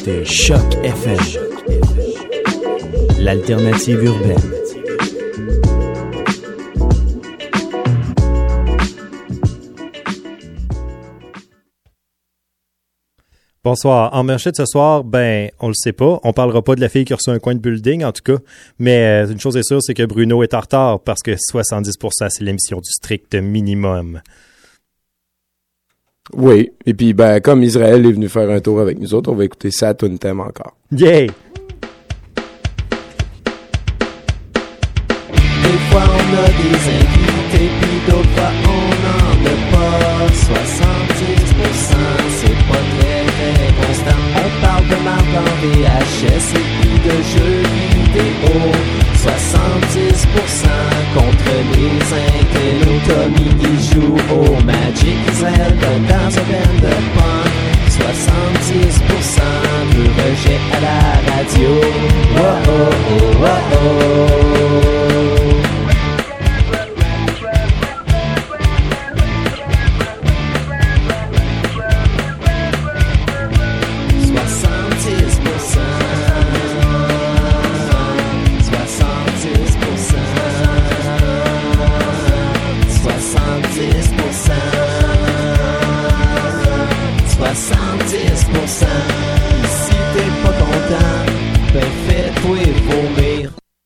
écoutez Choc FM, l'alternative urbaine. Bonsoir. En manchette ce soir, on le sait pas. On parlera pas de la fille qui a reçu un coin de building, en tout cas. Mais une chose est sûre, c'est que Bruno est en retard parce que 70%, c'est l'émission du strict minimum. Oui. Et puis, comme Israël est venu faire un tour avec nous autres, on va écouter ça à tout le thème encore. Yay! Des fois, on a des invités, puis d'autres fois, on n'en a pas. 70%, c'est pas très constant. On parle de marque en VHS et puis de jeux vidéo. 70% contre les intellos. Tommy qui joue au Magic, Israël dans un band de punk. 70% de rejet à la radio. Oh oh oh oh oh. 70%. Si t'es pas content, fais-toi vomir.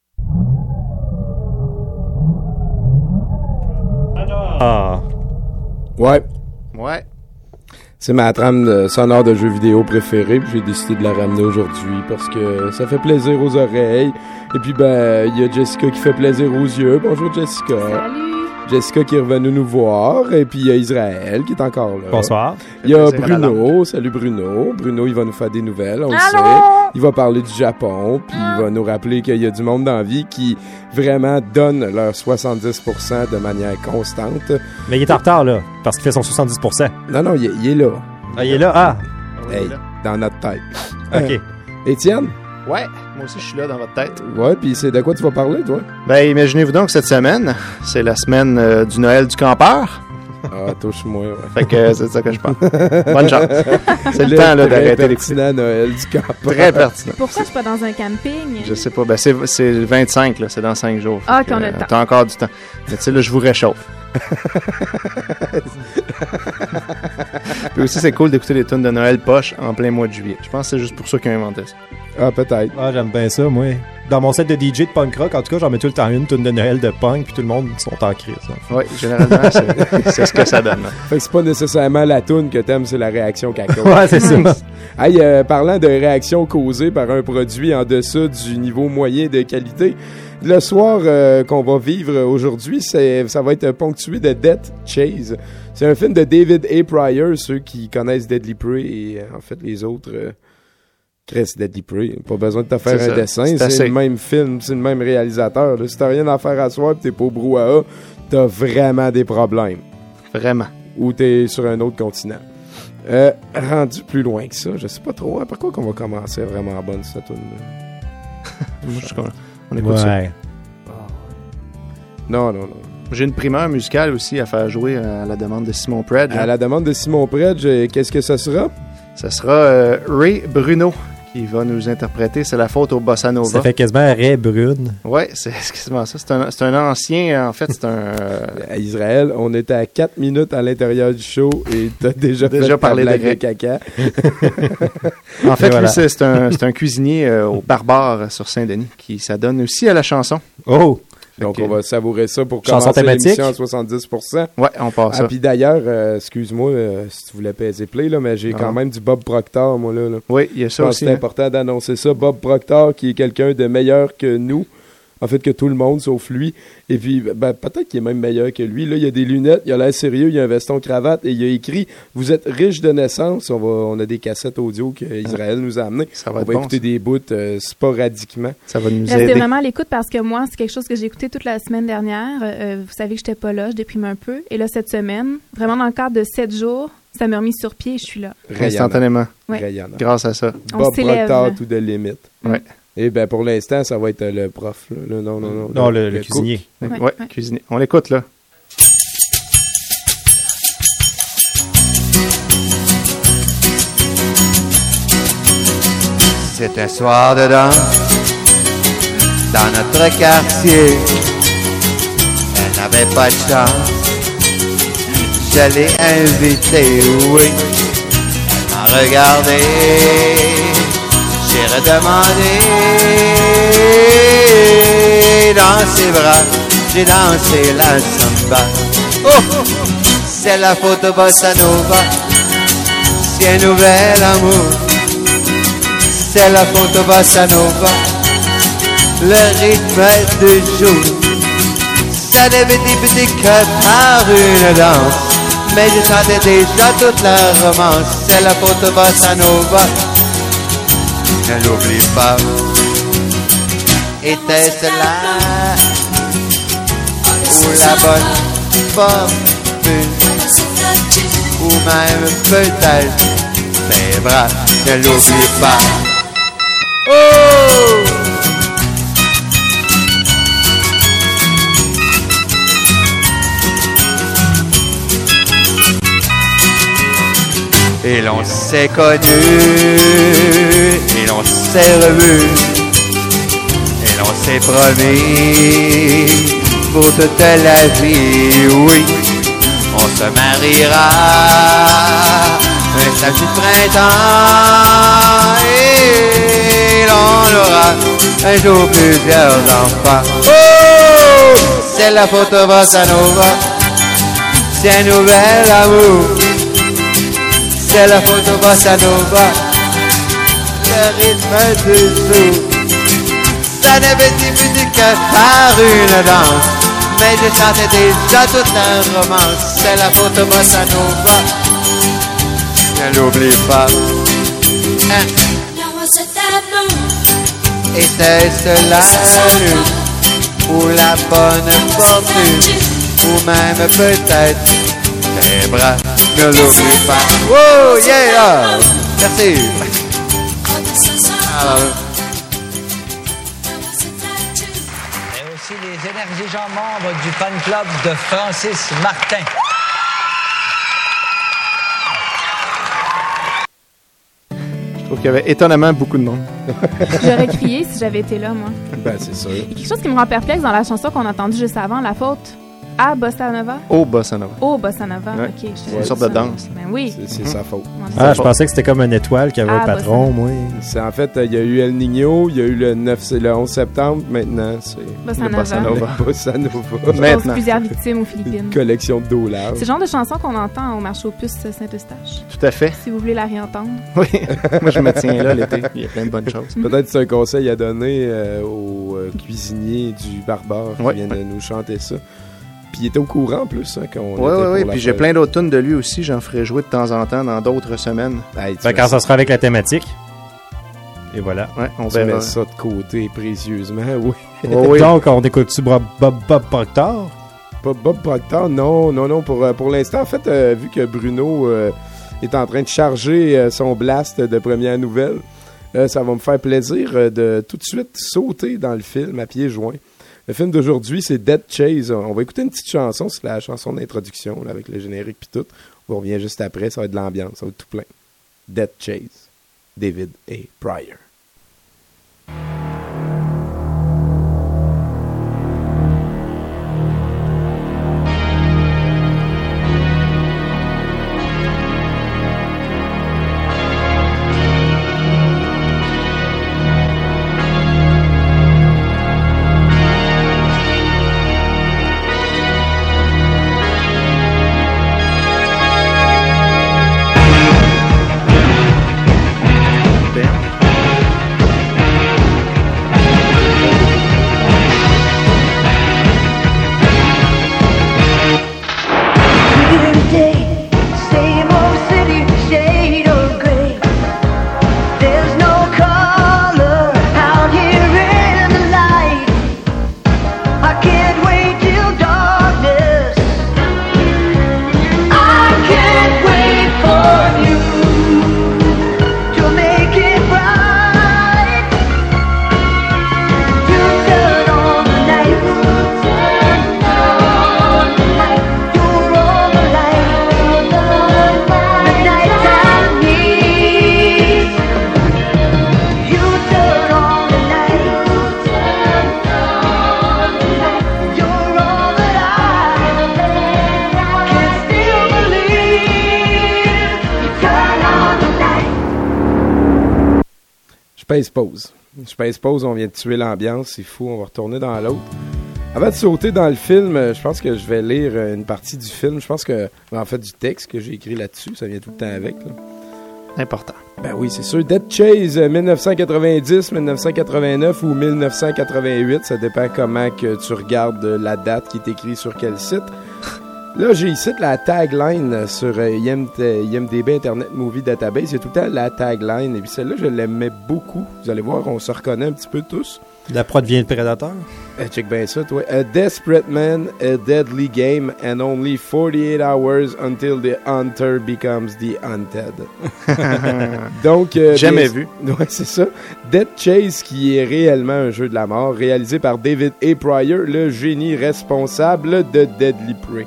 Ah. Ouais. Ouais. C'est ma trame sonore de jeux vidéo préférée, puis j'ai décidé de la ramener aujourd'hui parce que ça fait plaisir aux oreilles. Et puis, il y a Jessica qui fait plaisir aux yeux. Bonjour, Jessica. Salut. Jessica qui est revenue nous voir, et puis il y a Israël qui est encore là. Bonsoir. Il y a Bruno, salut Bruno. Bruno, il va nous faire des nouvelles, on le sait. Il va parler du Japon, puis il va nous rappeler qu'il y a du monde dans la vie qui vraiment donne leur 70% de manière constante. Mais il est en retard, là, parce qu'il fait son 70%. Non, il est là. Ah, il est là? Ah! Hey, dans notre tête. OK. Étienne? Ouais, moi aussi je suis là dans votre tête. Ouais, puis c'est de quoi tu vas parler, toi? Imaginez-vous donc cette semaine, c'est la semaine du Noël du campeur. Ah, touche-moi, ouais. Fait que c'est de ça que je parle. Bonne chance. C'est le temps là, d'arrêter pertinent Noël du campeur. Très pertinent. Pourquoi je suis pas dans un camping? Je sais pas, c'est le 25, là, c'est dans 5 jours. Ah, qu'on a le temps. T'as encore du temps. Mais tu sais, là, je vous réchauffe. Puis aussi, c'est cool d'écouter des tunes de Noël poche en plein mois de juillet. Je pense que c'est juste pour ça qu'ils ont inventé ça. Ah, peut-être. Ah, j'aime bien ça, moi. Dans mon set de DJ de punk rock, en tout cas, j'en mets tout le temps une tune de Noël de punk, puis tout le monde sont en crise. Oui, généralement, c'est ce que ça donne. Fait que c'est pas nécessairement la tune que t'aimes, c'est la réaction qu'elle cause. Ouais, c'est ça. Hey, parlant de réaction causée par un produit en deçà du niveau moyen de qualité, le soir qu'on va vivre aujourd'hui, ça va être ponctué de Death Chase. C'est un film de David A. Pryor, ceux qui connaissent Deadly Prey et en fait les autres... Chris, Deadly Prey, pas besoin de te faire un dessin, c'est le même film, c'est le même réalisateur. Là. Si t'as rien à faire à soir pis t'es pas au brouhaha, t'as vraiment des problèmes. Vraiment. Ou t'es sur un autre continent. Rendu plus loin que ça, je sais pas trop. Pourquoi qu'on va commencer vraiment bonne cette tune-là? On écoute ça. Non. J'ai une primeur musicale aussi à faire jouer à la demande de Simon Predge. À la demande de Simon Predge, qu'est-ce que ça sera? Ça sera Ray Bruno qui va nous interpréter. C'est la faute au Bossa Nova. Ça fait quasiment Ray Brune. Oui, c'est quasiment ça. C'est un ancien, en fait, c'est un... À Israël, on était à 4 minutes à l'intérieur du show et t'as déjà parlé de caca. En fait, voilà. Lui, c'est un cuisinier au Barbare sur Saint-Denis qui s'adonne aussi à la chanson. Oh! Donc, on va savourer ça pour commencer l'émission à 70%. Ouais, on passe ça. Puis d'ailleurs, excuse-moi si tu voulais peser play, là, mais j'ai quand même du Bob Proctor, moi, là. Oui, il y a ça aussi. C'est important d'annoncer ça. Bob Proctor, qui est quelqu'un de meilleur que nous. En fait, que tout le monde, sauf lui. Et puis, peut-être qu'il est même meilleur que lui. Là, il y a des lunettes, il a l'air sérieux, il y a un veston cravate et il a écrit « Vous êtes riche de naissance ». On a des cassettes audio qu'Israël nous a amenées. On va écouter des bouts sporadiquement. Ça va nous aider. Restez vraiment à l'écoute parce que moi, c'est quelque chose que j'ai écouté toute la semaine dernière. Vous savez que j'étais pas là, je déprime un peu. Et là, cette semaine, vraiment dans le cadre de 7 jours, ça m'a remis sur pied et je suis là. Instantanément. Ouais. Grâce à ça. Bob Proctor, to the limit. Ouais. Et pour l'instant, ça va être le prof. Là. Non, le cuisinier. Ouais, cuisinier. On l'écoute, là. C'est un soir de danse dans notre quartier. Elle n'avait pas de chance. Je l'ai invitée, oui. Elle m'a regardé. J'ai redemandé. Dans ses bras, j'ai dansé la samba. Oh! C'est la photo bossa nova. C'est un nouvel amour. C'est la photo bossa nova. Le rythme du jour. Ça n'avait débuté que par une danse, mais je sentais déjà toute la romance. C'est la photo bossa nova. Ne l'oublie pas. Était-ce là ou la bonne fortune, ou même peut-être tes bras? Ne l'oublie pas. Oh! Et l'on s'est connus, et l'on s'est revus, et l'on s'est promis pour toute la vie, oui. On se mariera un samedi de printemps, et l'on aura un jour plusieurs enfants. Oh! C'est la photo bossa nova, c'est un nouvel amour. C'est la photo bossa nova, le rythme du jour. Ça n'avait débuté que par une danse, mais je sentais déjà toute la romance. C'est la photo bossa nova, ne l'oublie pas. Hein? Était-ce la lune, ou la bonne fortune, ou même peut-être tes bras? Ne l'oublie pas. Oh yeah! Merci. Et aussi les énergisants membres du fan club de Francis Martin. Je trouve qu'il y avait étonnamment beaucoup de monde. J'aurais crié si j'avais été là, moi. Ben, c'est sûr. Il y a quelque chose qui me rend perplexe dans la chanson qu'on a entendue juste avant, la faute. À Bossa Nova? Au Bossa Nova. Au Bossa Nova, ouais. OK. C'est une sorte de danse. Ben oui. C'est sa faute. Ah, je pensais que c'était comme une étoile qui avait un patron, moi. C'est en fait, il y a eu El Niño, il y a eu le 11 septembre, maintenant c'est Bossa Nova. Bossa Nova. Bossa Nova. Maintenant. Plusieurs victimes aux Philippines. Une collection de dollars. C'est le genre de chanson qu'on entend au marché aux puces Saint-Eustache. Tout à fait. Si vous voulez la réentendre. Oui, moi je me tiens là l'été, il y a plein de bonnes choses. Peut-être c'est un conseil à donner au cuisinier du Barbare qui vient de nous chanter ça. Puis il était au courant en plus hein, qu'on Oui, puis j'ai plein d'autres tunes de lui aussi, j'en ferai jouer de temps en temps dans d'autres semaines. Quand ça sera avec la thématique. Et voilà. Ouais, on tu verra. mets ça de côté précieusement, oui. Oui. Donc, on écoute-tu Bob Proctor? Bob Proctor, non. Pour l'instant, en fait, vu que Bruno est en train de charger son blast de première nouvelle, ça va me faire plaisir de tout de suite sauter dans le film à pieds joints. Le film d'aujourd'hui, c'est Dead Chase. On va écouter une petite chanson, c'est la chanson d'introduction là, avec le générique puis tout. On revient juste après, ça va être de l'ambiance, ça va être tout plein. Dead Chase, David A. Pryor. pèse pause. On vient de tuer l'ambiance, c'est fou, on va retourner dans l'autre. Avant de sauter dans le film, je pense que je vais lire une partie du film. Je pense que, en fait, du texte que j'ai écrit là-dessus, ça vient tout le temps avec. Là. Important. Ben oui, c'est sûr. Death Chase, 1990, 1989 ou 1988, ça dépend comment que tu regardes la date qui est écrite sur quel site. Là, j'ai ici la tagline sur IMDb Internet Movie Database. Il y a tout le temps la tagline. Et puis celle-là, je l'aimais beaucoup. Vous allez voir, on se reconnaît un petit peu tous. La prod vient de Predator? Check bien ça, toi. A desperate man, a deadly game, and only 48 hours until the hunter becomes the hunted. Donc, jamais vu. Ouais, c'est ça. Death Chase, qui est réellement un jeu de la mort, réalisé par David A. Pryor, le génie responsable de Deadly Prey.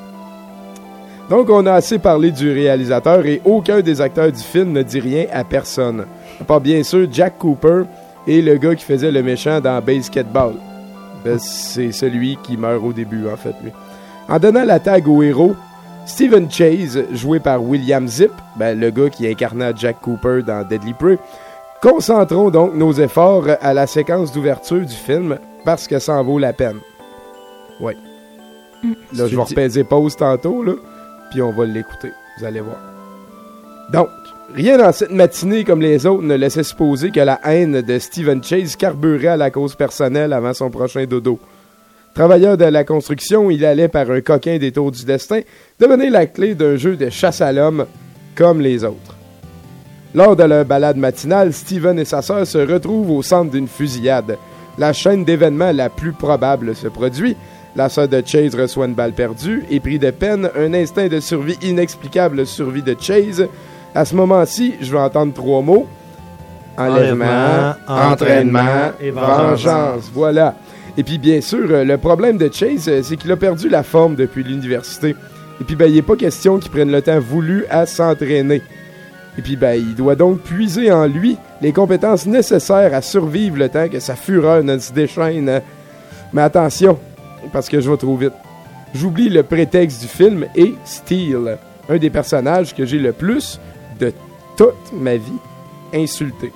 Donc, on a assez parlé du réalisateur et aucun des acteurs du film ne dit rien à personne. À part bien sûr Jack Cooper et le gars qui faisait le méchant dans Basketball. C'est celui qui meurt au début, en fait, lui. En donnant la tag au héros, Stephen Chase, joué par William Zipp, le gars qui incarnait Jack Cooper dans Deadly Prey, concentrons donc nos efforts à la séquence d'ouverture du film parce que ça en vaut la peine. Ouais. Là, je vais repaiser pause tantôt, là, puis on va l'écouter. Vous allez voir. Donc, rien dans cette matinée comme les autres ne laissait supposer que la haine de Stephen Chase carburait à la cause personnelle avant son prochain dodo. Travailleur de la construction, il allait par un coquin détour du destin devenir la clé d'un jeu de chasse à l'homme comme les autres. Lors de leur balade matinale, Stephen et sa sœur se retrouvent au centre d'une fusillade. La chaîne d'événements la plus probable se produit. La sœur de Chase reçoit une balle perdue et pris de peine, un instinct de survie inexplicable survit de Chase. À ce moment-ci, je vais entendre 3 mots. Enlèvement, entraînement et vengeance. Voilà. Et puis, bien sûr, le problème de Chase, c'est qu'il a perdu la forme depuis l'université. Et puis, il n'est pas question qu'il prenne le temps voulu à s'entraîner. Et puis, il doit donc puiser en lui les compétences nécessaires à survivre le temps que sa fureur ne se déchaîne. Mais attention, parce que je vais trop vite. J'oublie le prétexte du film et Steel, un des personnages que j'ai le plus de toute ma vie insulté.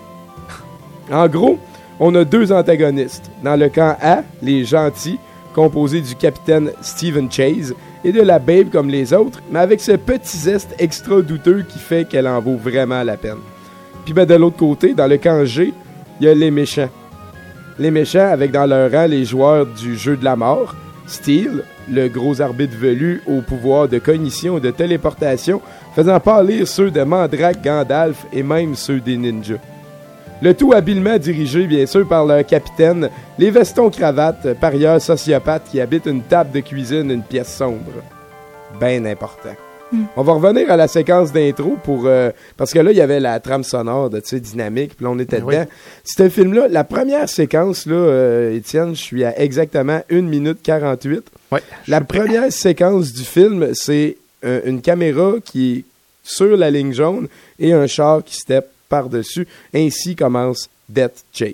En gros, on a 2 antagonistes. Dans le camp A, les gentils, composés du capitaine Stephen Chase, et de la babe comme les autres, mais avec ce petit zeste extra douteux qui fait qu'elle en vaut vraiment la peine. Puis de l'autre côté, dans le camp G, il y a les méchants. Les méchants avec dans leur rang les joueurs du jeu de la mort, Steel, le gros arbitre velu au pouvoir de cognition et de téléportation, faisant pâlir ceux de Mandrake, Gandalf et même ceux des ninjas. Le tout habilement dirigé, bien sûr, par leur capitaine, les vestons-cravates, parieurs sociopathes qui habitent une table de cuisine, une pièce sombre. Ben important. On va revenir à la séquence d'intro pour parce que là, il y avait la trame sonore de dynamique, puis là, on était dedans. Oui. C'est un film-là, la première séquence, là, Étienne, je suis à exactement 1 minute 48. Oui, la première séquence du film, c'est une caméra qui est sur la ligne jaune et un char qui step par-dessus. Ainsi commence Death Chase.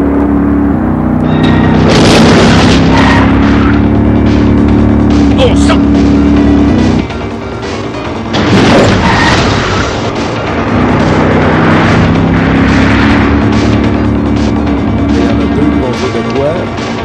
Bon sang! Il y en a 2 qui vont jouer de quoi?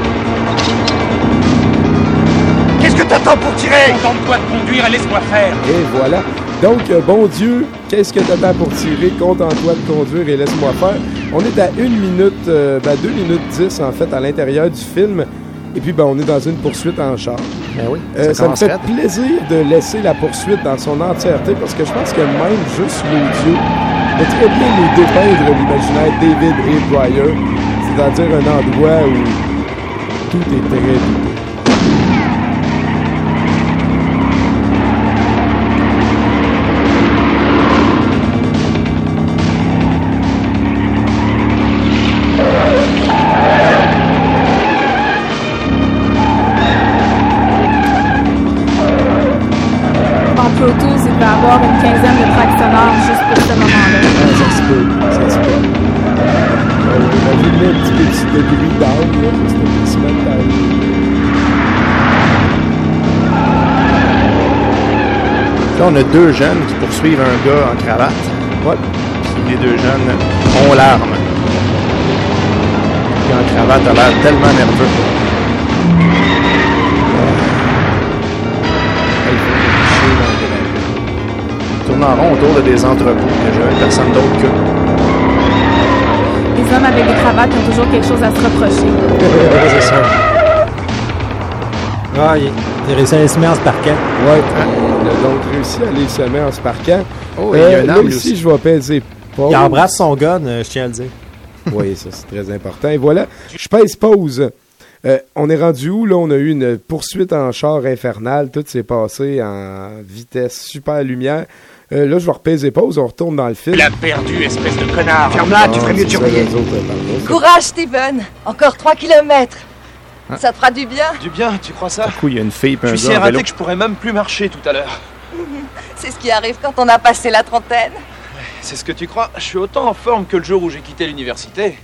Qu'est-ce que t'attends pour tirer? Contente-toi de conduire et laisse-moi faire. Et voilà. Donc, bon Dieu, qu'est-ce que t'attends pour tirer? Contente-toi de conduire et laisse-moi faire. On est à 1 minute, 2 minutes 10 en fait à l'intérieur du film. Et puis, on est dans une poursuite en char. Ben oui, ça me fait plaisir de laisser la poursuite dans son entièreté parce que je pense que même juste l'audio va très bien nous dépeindre l'imaginaire David A. Pryor. C'est-à-dire un endroit où tout est très douteux. Avoir une quinzaine de tracks sonores juste pour ce moment-là. Ça se peut. J'ai mis un petit peu de bruit down, là, parce que c'est même pas... Là, on a 2 jeunes qui poursuivent un gars en cravate. Ouais. Puis les 2 jeunes ont l'arme. gars en cravate a l'air tellement nerveux. Il tourne en rond autour de des entrepôts que j'avais personne d'autre que. Les hommes avec des cravates ont toujours quelque chose à se reprocher. C'est ça. Ah, il a réussi à les semer en se parquant. Ouais, il a donc réussi à les semer en se parquant. Oh, il y a une là arme ici, je vais peser pause. Il embrasse son gun, je tiens à le dire. Oui, ça c'est très important. Et voilà, je pèse pause. On est rendu où, là? On a eu une poursuite en char infernale. Tout s'est passé en vitesse super lumière. Là, je vais repaiser pause. On retourne dans le film. Il a perdu, espèce de connard. Ferme-la, tu ferais mieux de surveiller. Courage, Steven. Encore 3 kilomètres. Ça te fera du bien. Du bien, tu crois ça? Du coup, il y a une fille et un Je suis gars si en vélo. raté que je pourrais même plus marcher tout à l'heure. C'est ce qui arrive quand on a passé la trentaine. C'est ce que tu crois? Je suis autant en forme que le jour où j'ai quitté l'université.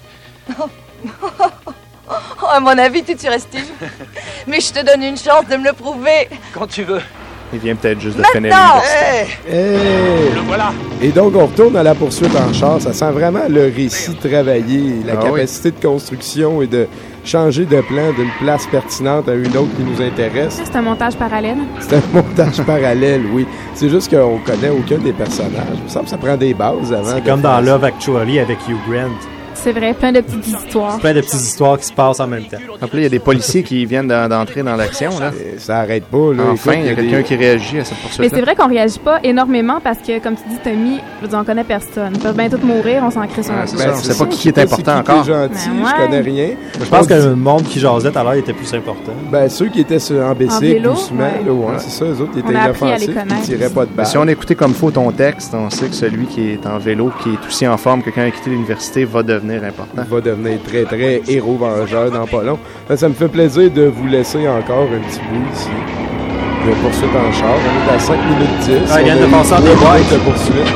À mon avis, tu surestimes. Mais je te donne une chance de me le prouver. Quand tu veux. Il vient peut-être juste de finir Maintenant! l'université. Hey! Le voilà. Et donc, on retourne à la poursuite en char. Ça sent vraiment le récit travaillé, la capacité de construction et de changer de plan d'une place pertinente à une autre qui nous intéresse. C'est un montage parallèle. C'est un montage parallèle, oui. C'est juste qu'on connaît aucun des personnages. Il me semble que ça prend des bases avant. C'est comme dans Love Actually avec Hugh Grant. C'est vrai, plein de petites histoires. Plein de petites histoires qui se passent en même temps. Donc là, il y a des policiers qui viennent d'entrer dans l'action. Là. Ça arrête pas. Là. Enfin, Écoute, il y a quelqu'un qui réagit à cette poursuite-là. Mais c'est vrai qu'on réagit pas énormément parce que, comme tu dis, Tommy, je veux dire, on connaît personne. Ils peuvent bien tous mourir, on s'en crée sur c'est ça. On sait pas qui est important encore. Qui est gentil, Ben ouais. je connais rien. Je pense que le monde qui jasait tout à l'heure était plus important. Ben, ceux qui étaient en bicycle, vélo, doucement, ouais. là, ouais, c'est ça, eux autres, ils On étaient a appris à les inoffensifs, connaître. ils tiraient pas de Mais balles. si on écoutait comme faut ton texte, on sait que celui qui est en vélo, qui est aussi en forme que quand il a quitté l'université, va devenir important. Il va devenir très, très héros-vengeur dans pas long. Ça me fait plaisir de vous laisser encore un petit bout ici. De poursuite en char. On est à 5 minutes 10. Ah, il vient de passer en des déboîte. de poursuite.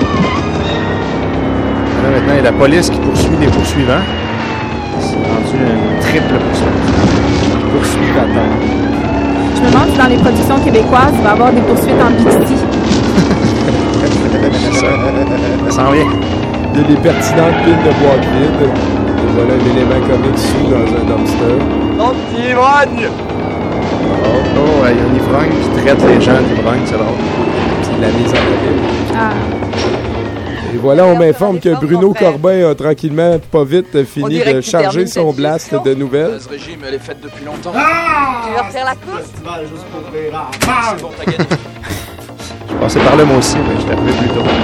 Là, maintenant, il y a la police qui poursuit les poursuivants. C'est rendu une triple poursuite. Poursuite à terre. Je me demande si dans les productions québécoises, il va y avoir des poursuites en bikini. Ça s'en vient. Il y a des pertinentes piles de boîtes vides. Et voilà un élément comique sous dans un dumpster. Anti-ivrogne! Oh, il y a un ivrogne qui traite les gens d'ivrogne, c'est drôle. C'est de la mise en valeur. Ah. Et voilà, on m'informe que Bruno Corbin a tranquillement, pas vite, On fini dirait de que tu charger termines son cette blast gestion. de nouvelles. Ce régime, elle est faite depuis longtemps. Tu veux refaire la course? C'est bon, t'as gagné. Je passais par là moi aussi, mais je suis arrivé plus tôt.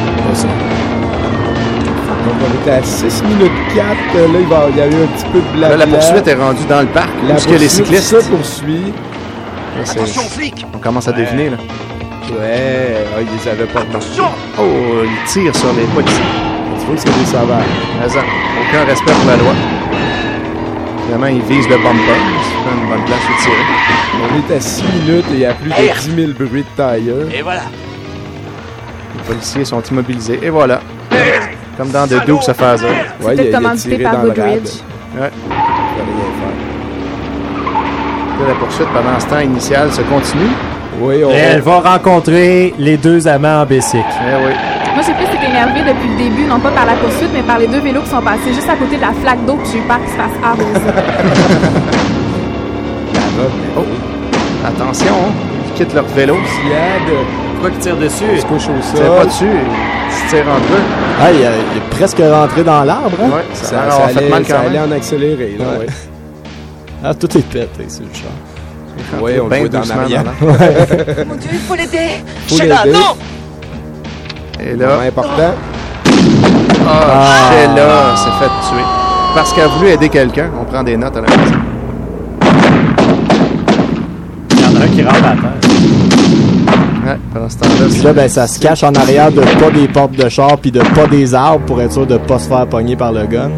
Donc on était à 6 minutes 4. Là, il y a eu un petit peu de blabla. Là, la poursuite est rendue dans le parc. La Où est-ce que les poursuite cyclistes... se poursuit. Là, c'est- Attention, flic! On commence à deviner, là. Ouais, ils les avaient pas remarqués. Oh, ils tirent sur les policiers. Tu vois que c'est des sauvages. Mais ça, aucun respect pour la loi. Finalement, ils visent le bumper. C'est pas une bonne place où tirer. On est à 6 minutes et il y a plus de 10 000 bruits de tailleur. Et voilà. Les policiers sont immobilisés. Et voilà. Comme dans The Dukes of Hazzard. Ouais, peut-être il a commandité tiré par dans le rad. Goodrich. Ouais. Il fallait rien faire. Là, la poursuite pendant ce temps initial se continue. Oui, Et elle va rencontrer les deux amants en bicycle. Eh oui. Moi, j'ai plus été énervée depuis le début, non pas par la poursuite, mais par les deux vélos qui sont passés juste à côté de la flaque d'eau, puis j'ai eu peur qu'ils se fassent arroser. Oh. Attention, hein. Ils quittent leur vélo. Siad, Pourquoi qu'ils tirent dessus? il se couche au Ils tirent pas sol. dessus. Ils se tirent entre eux. Ah, il est presque rentré dans l'arbre, hein? Ouais, Ça, ça a fait mal quand allait même. en accéléré. Là, Ouais. ouais. Ah, tout est pété sur le char. Oui, on le Ben voit dans doucement l'arrière. dans l'air. Mon Dieu, il faut l'aider. Faut Sheila, l'aider. non! Et là, Moment important. Sheila s'est fait tuer. Parce qu'elle a voulu aider quelqu'un. On prend des notes à la maison. Il y en a un qui rentre à terre. Ouais, pendant ce temps-là, Puis là, ben, ça se cache en arrière de pas des portes de char puis de pas des arbres pour être sûr de pas se faire pogner par le gun.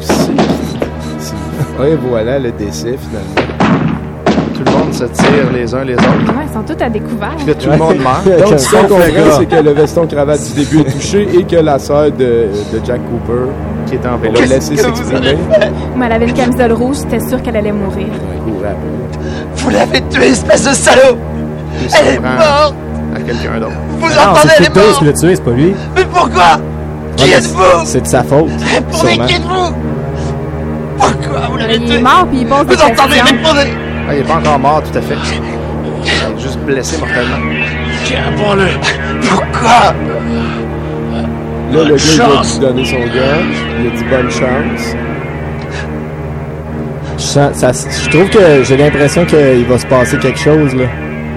Et voilà le décès finalement. tout le monde se tire les uns les autres. Ouais, ils sont tous à découvert. Puis là, tout le monde meurt. Donc, ce qu'on Sauf le comprend, gars c'est que le veston cravate du début est touché et que la sœur de Jack Cooper qui est en vélo. va le laisser s'exprimer. Mais elle avait une camisole rouge, j'étais sûre qu'elle allait mourir. Vous l'avez tuée, espèce de salaud! Elle est morte! À quelqu'un d'autre. Vous Non, entendez, c'est elle est Cryptos morte! qui l'a tué, c'est pas lui. Mais pourquoi? Qui êtes-vous? C'est de sa faute. Répondez, sûrement. qui êtes-vous? Pourquoi? Vous Il l'avez est tué. mort, puis il pose des Vous entendez questions. répondre. Ah, il est pas encore mort, tout à fait. Il est juste blessé mortellement. Tiens, prends-le. Pourquoi? Là, le gars, il chance. a dû donner son gun. Il a dit bonne chance. Je trouve que j'ai l'impression qu'il va se passer quelque chose, là.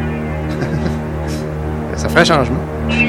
Ça ferait un changement.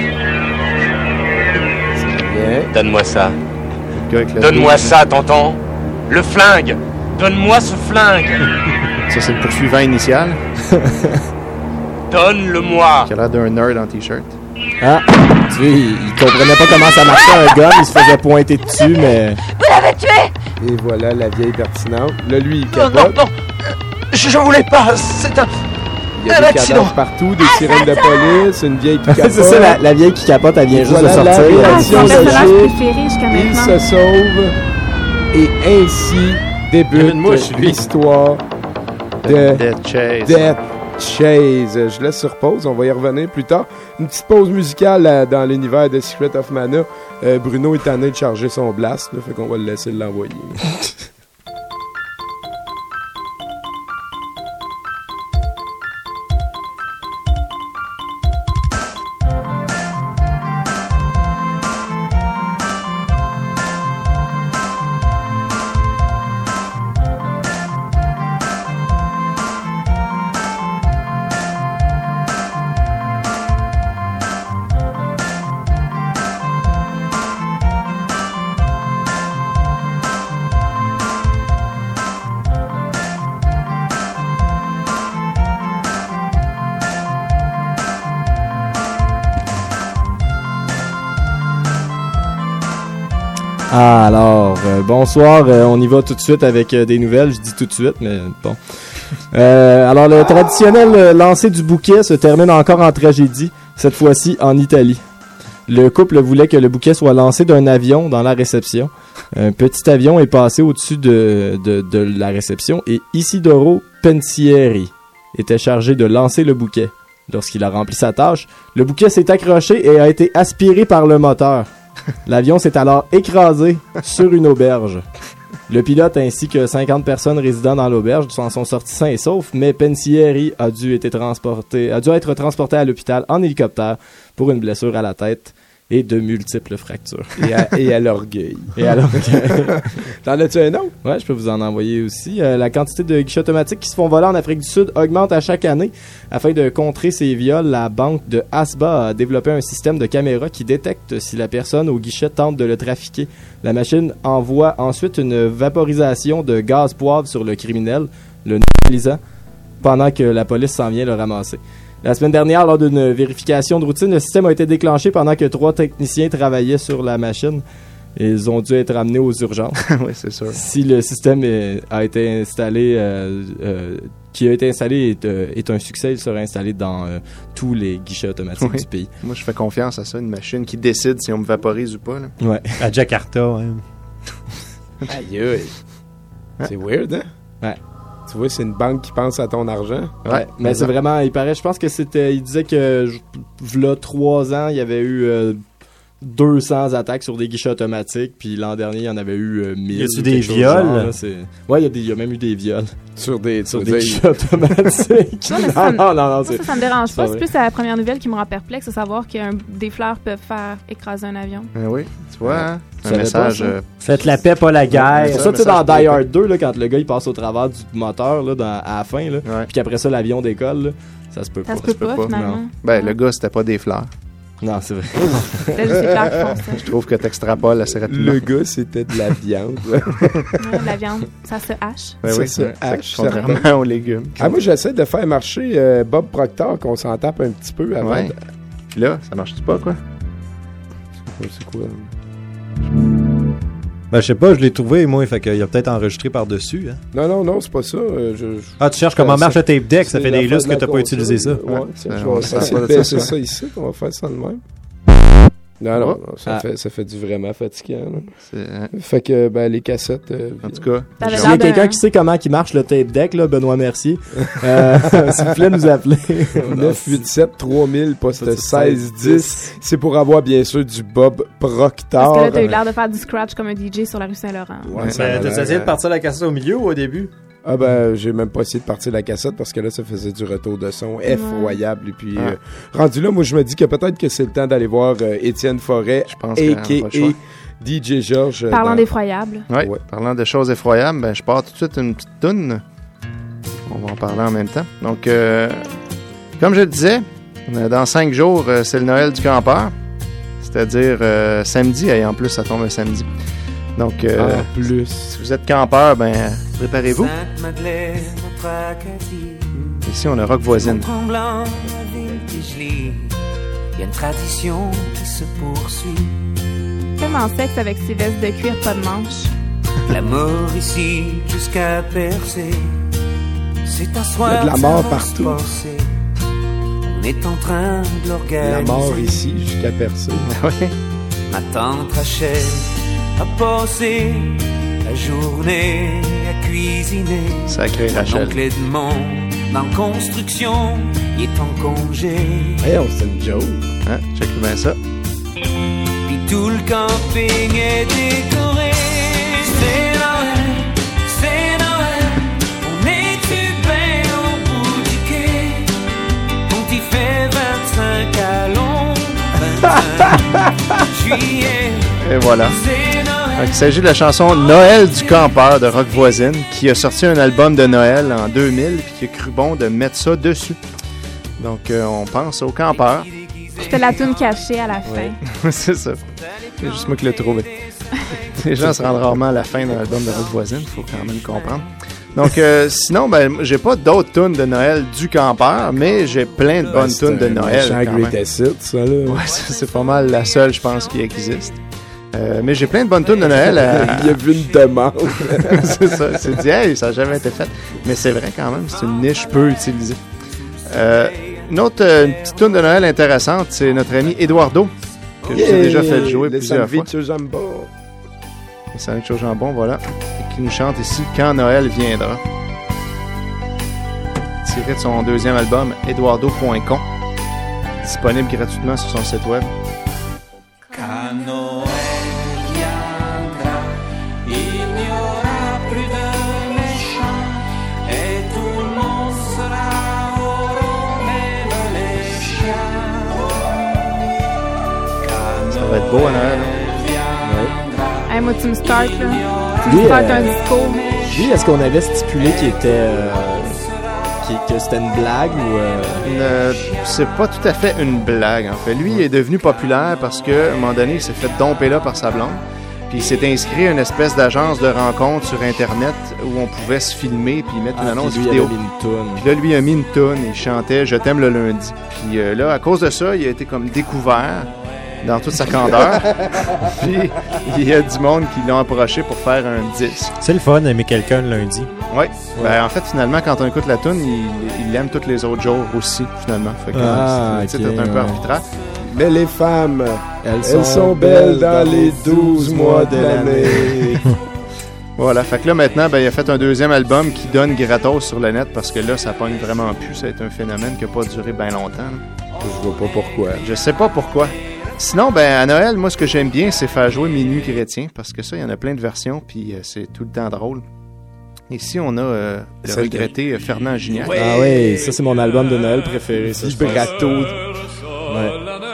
Donne-moi ça. Le gars avec le Donne-moi dos, ça, tonton. Le flingue. Donne-moi ce flingue. Ça, c'est le poursuivant initial. Donne-le-moi. Qui a l'air d'un nerd en t-shirt. Ah, tu vois, il comprenait pas comment ça marchait un gun, il se faisait pointer dessus, mais... Vous l'avez tué. Et voilà la vieille pertinente. Là, lui, il Non, capote. non, non. Je voulais pas. C'est un... Il y a Un des accident. cadavres partout, des sirènes de police, une vieille qui capote. C'est ça, la vieille qui capote, elle vient juste Voilà de la sortir. réaction Son de personnage Chic. préféré jusqu'à Il maintenant. se sauve. Et ainsi Il y avait débute une mouche, lui. l'histoire de Death Chase. Death Chase. Je laisse sur pause, on va y revenir plus tard. Une petite pause musicale dans l'univers de Secret of Mana. Bruno est tanné de charger son blast, là, fait qu'on va le laisser l'envoyer. Ah, alors, bonsoir, on y va tout de suite avec des nouvelles, je dis tout de suite, mais bon. Alors, le traditionnel lancer du bouquet se termine encore en tragédie, cette fois-ci en Italie. Le couple voulait que le bouquet soit lancé d'un avion dans la réception. Un petit avion est passé au-dessus de la réception et Isidoro Pensieri était chargé de lancer le bouquet. Lorsqu'il a rempli sa tâche, le bouquet s'est accroché et a été aspiré par le moteur. L'avion s'est alors écrasé sur une auberge. Le pilote ainsi que 50 personnes résidant dans l'auberge s'en sont sortis sains et saufs, mais Pensieri a dû être transporté à l'hôpital en hélicoptère pour une blessure à la tête et de multiples fractures. Et à l'orgueil. Et à l'orgueil. T'en as-tu un autre? Ouais, je peux vous en envoyer aussi. La quantité de guichets automatiques qui se font voler en Afrique du Sud augmente à chaque année. Afin de contrer ces viols, la banque de Asba a développé un système de caméra qui détecte si la personne au guichet tente de le trafiquer. La machine envoie ensuite une vaporisation de gaz poivre sur le criminel, le neutralisant, pendant que la police s'en vient le ramasser. La semaine dernière, lors d'une vérification de routine, le système a été déclenché pendant que 3 techniciens travaillaient sur la machine. Ils ont dû être amenés aux urgences. Oui, c'est sûr. Si le système a été installé, est un succès, il sera installé dans tous les guichets automatiques du pays. Moi, je fais confiance à ça, une machine qui décide si on me vaporise ou pas. Là. Ouais. À Jakarta, ouais. Aïe, aïe. C'est weird, hein? Ouais. Tu vois, c'est une banque qui pense à ton argent. Ouais, mais c'est vraiment, il paraît, je pense que il disait que, là, 3 ans, il y avait eu 200 attaques sur des guichets automatiques, puis l'an dernier, il y en avait eu 1000. Y a-tu des viols? Genre, là, ouais, il y a même eu des viols. Sur des guichets automatiques. Non, mais ça me dérange pas. vrai. C'est plus la première nouvelle qui me rend perplexe, de savoir que des fleurs peuvent faire écraser un avion. Oui, tu vois, hein? Tu Un savais message. pas, ça? Faites la paix, pas la guerre. C'est ça, tu sais, dans Die Hard 2, là, quand le gars il passe au travers du moteur là, à la fin, là, puis qu'après ça, l'avion décolle, là, ça se peut pas. Ça se peut pas, finalement. Non. Ben, le gars, c'était pas des fleurs. Non, c'est vrai. C'est juste les fleurs qui font ça. Je trouve que t'extrapoles assez rapidement. Le gars, c'était de la viande. Ouais, la viande, ça se hache. Ben oui, ça se hache. contrairement aux légumes. Ah, moi, j'essaie de faire marcher Bob Proctor, qu'on s'en tape un petit peu avant. Ouais. Puis là, ça marche-tu pas, quoi? C'est quoi? Ben, je sais pas, je l'ai trouvé, moi, fait qu'il a peut-être enregistré par-dessus. Hein. Non, c'est pas ça. Ah, tu cherches comment marche le tape deck, ça fait des lustres que t'as pas console, utilisé ça. Ouais, on je vais essayer de baisser ça ici, on va faire ça de même. Non, ça fait du vraiment fatigant. Fait que, les cassettes... en tout cas, s'il y a quelqu'un qui sait comment qui marche le tape deck, là, Benoît Mercier, s'il vous plaît, nous appeler. 987-3000, poste 1610. C'est pour avoir, bien sûr, du Bob Proctor. Parce que là, t'as eu l'air de faire du scratch comme un DJ sur la rue Saint-Laurent. Ouais, t'as essayé de partir la cassette au milieu ou au début? J'ai même pas essayé de partir la cassette parce que là, ça faisait du retour de son effroyable. Et puis, rendu là, moi, je me dis que peut-être que c'est le temps d'aller voir Étienne Forêt, a.k.a. DJ Georges. Parlant d'effroyable. Oui, parlant de choses effroyables, je pars tout de suite une petite toune. On va en parler en même temps. Donc, comme je le disais, dans 5 jours, c'est le Noël du campeur. C'est-à-dire samedi, et en plus, ça tombe un samedi. Donc, si vous êtes campeur, préparez-vous. Ici, on a Rock Voisine. Il y a une tradition qui se poursuit. Tellement sexe avec ses vestes de cuir pas de manches. La mort ici jusqu'à percer. C'est un soir. Il y a de la mort partout. On est en train de l'organiser. La mort ici jusqu'à percer. Ma tante Rachel a passé la journée à cuisiner. Sacré Rachel. Mon oncle Edmond, dans construction, il est en congé. C'est une joke. Check bien ça. Puis tout le camping est décoré. C'est Noël, on est-tu bien au bout du quai? Quand il fait 25 à Londres, 25 juillet. Et voilà. Donc, il s'agit de la chanson Noël du campeur de Rock Voisine qui a sorti un album de Noël en 2000 puis qui a cru bon de mettre ça dessus. Donc, on pense aux campeurs. C'était la toune cachée à la fin. C'est ça. C'est juste moi qui l'ai trouvé. Les gens se rendent rarement à la fin de l'album de Rock Voisine, il faut quand même comprendre. Donc, sinon, j'ai pas d'autres tunes de Noël du campeur, mais j'ai plein de bonnes tunes de Noël. C'est un greatest hit, ça, là. Ouais, c'est pas mal la seule, je pense, qui existe. Mais j'ai plein de bonnes tunes de Noël. Il y a vu une demande. C'est ça. C'est dit, ça n'a jamais été fait. Mais c'est vrai quand même, c'est une niche peu utilisée. Une petite tune de Noël intéressante, c'est notre ami Eduardo, que je vous ai déjà fait jouer plusieurs fois. Les sandwichs au jambon, voilà. Et qui nous chante ici Quand Noël viendra. Tiré de son deuxième album, eduardo.com. Disponible gratuitement sur son site web. Quand Noël viendra, il n'y aura plus de méchants et tout le monde sera heureux, même les chiens. Ça va être beau à Noël. Hey, moi, tu me startes, là. Tu me startes un discours. Lui, est-ce qu'on avait stipulé qu'il était... que c'était une blague ou... C'est pas tout à fait une blague, en fait. Lui, il est devenu populaire parce qu'à un moment donné, il s'est fait domper là par sa blonde. Puis il s'est inscrit à une espèce d'agence de rencontre sur Internet où on pouvait se filmer puis mettre une annonce vidéo. Puis là, lui, il a mis une toune. Il chantait « Je t'aime le lundi ». Puis là, à cause de ça, il a été comme découvert dans toute sa candeur. Puis il y a du monde qui l'ont approché pour faire un disque. C'est le fun d'aimer quelqu'un le lundi. Oui. En fait, finalement, quand on écoute la toune, il l'aime tous les autres jours aussi, finalement. Fait que le titre est un peu arbitraire. Mais les femmes, elles sont belles dans les 12 mois de l'année. Voilà, fait que là, maintenant, il a fait un deuxième album qui donne gratos sur le net parce que là, ça pogne vraiment plus. Ça a été un phénomène qui n'a pas duré bien longtemps. Là. Je vois pas pourquoi. Je sais pas pourquoi. Sinon, à Noël, moi, ce que j'aime bien, c'est faire jouer Minuit chrétien parce que ça, il y en a plein de versions puis c'est tout le temps drôle. Ici, on a le regretté Fernand Gignac. Ouais. Ah oui, ça, c'est mon album de Noël préféré. Ça, Vibrato. Ouais.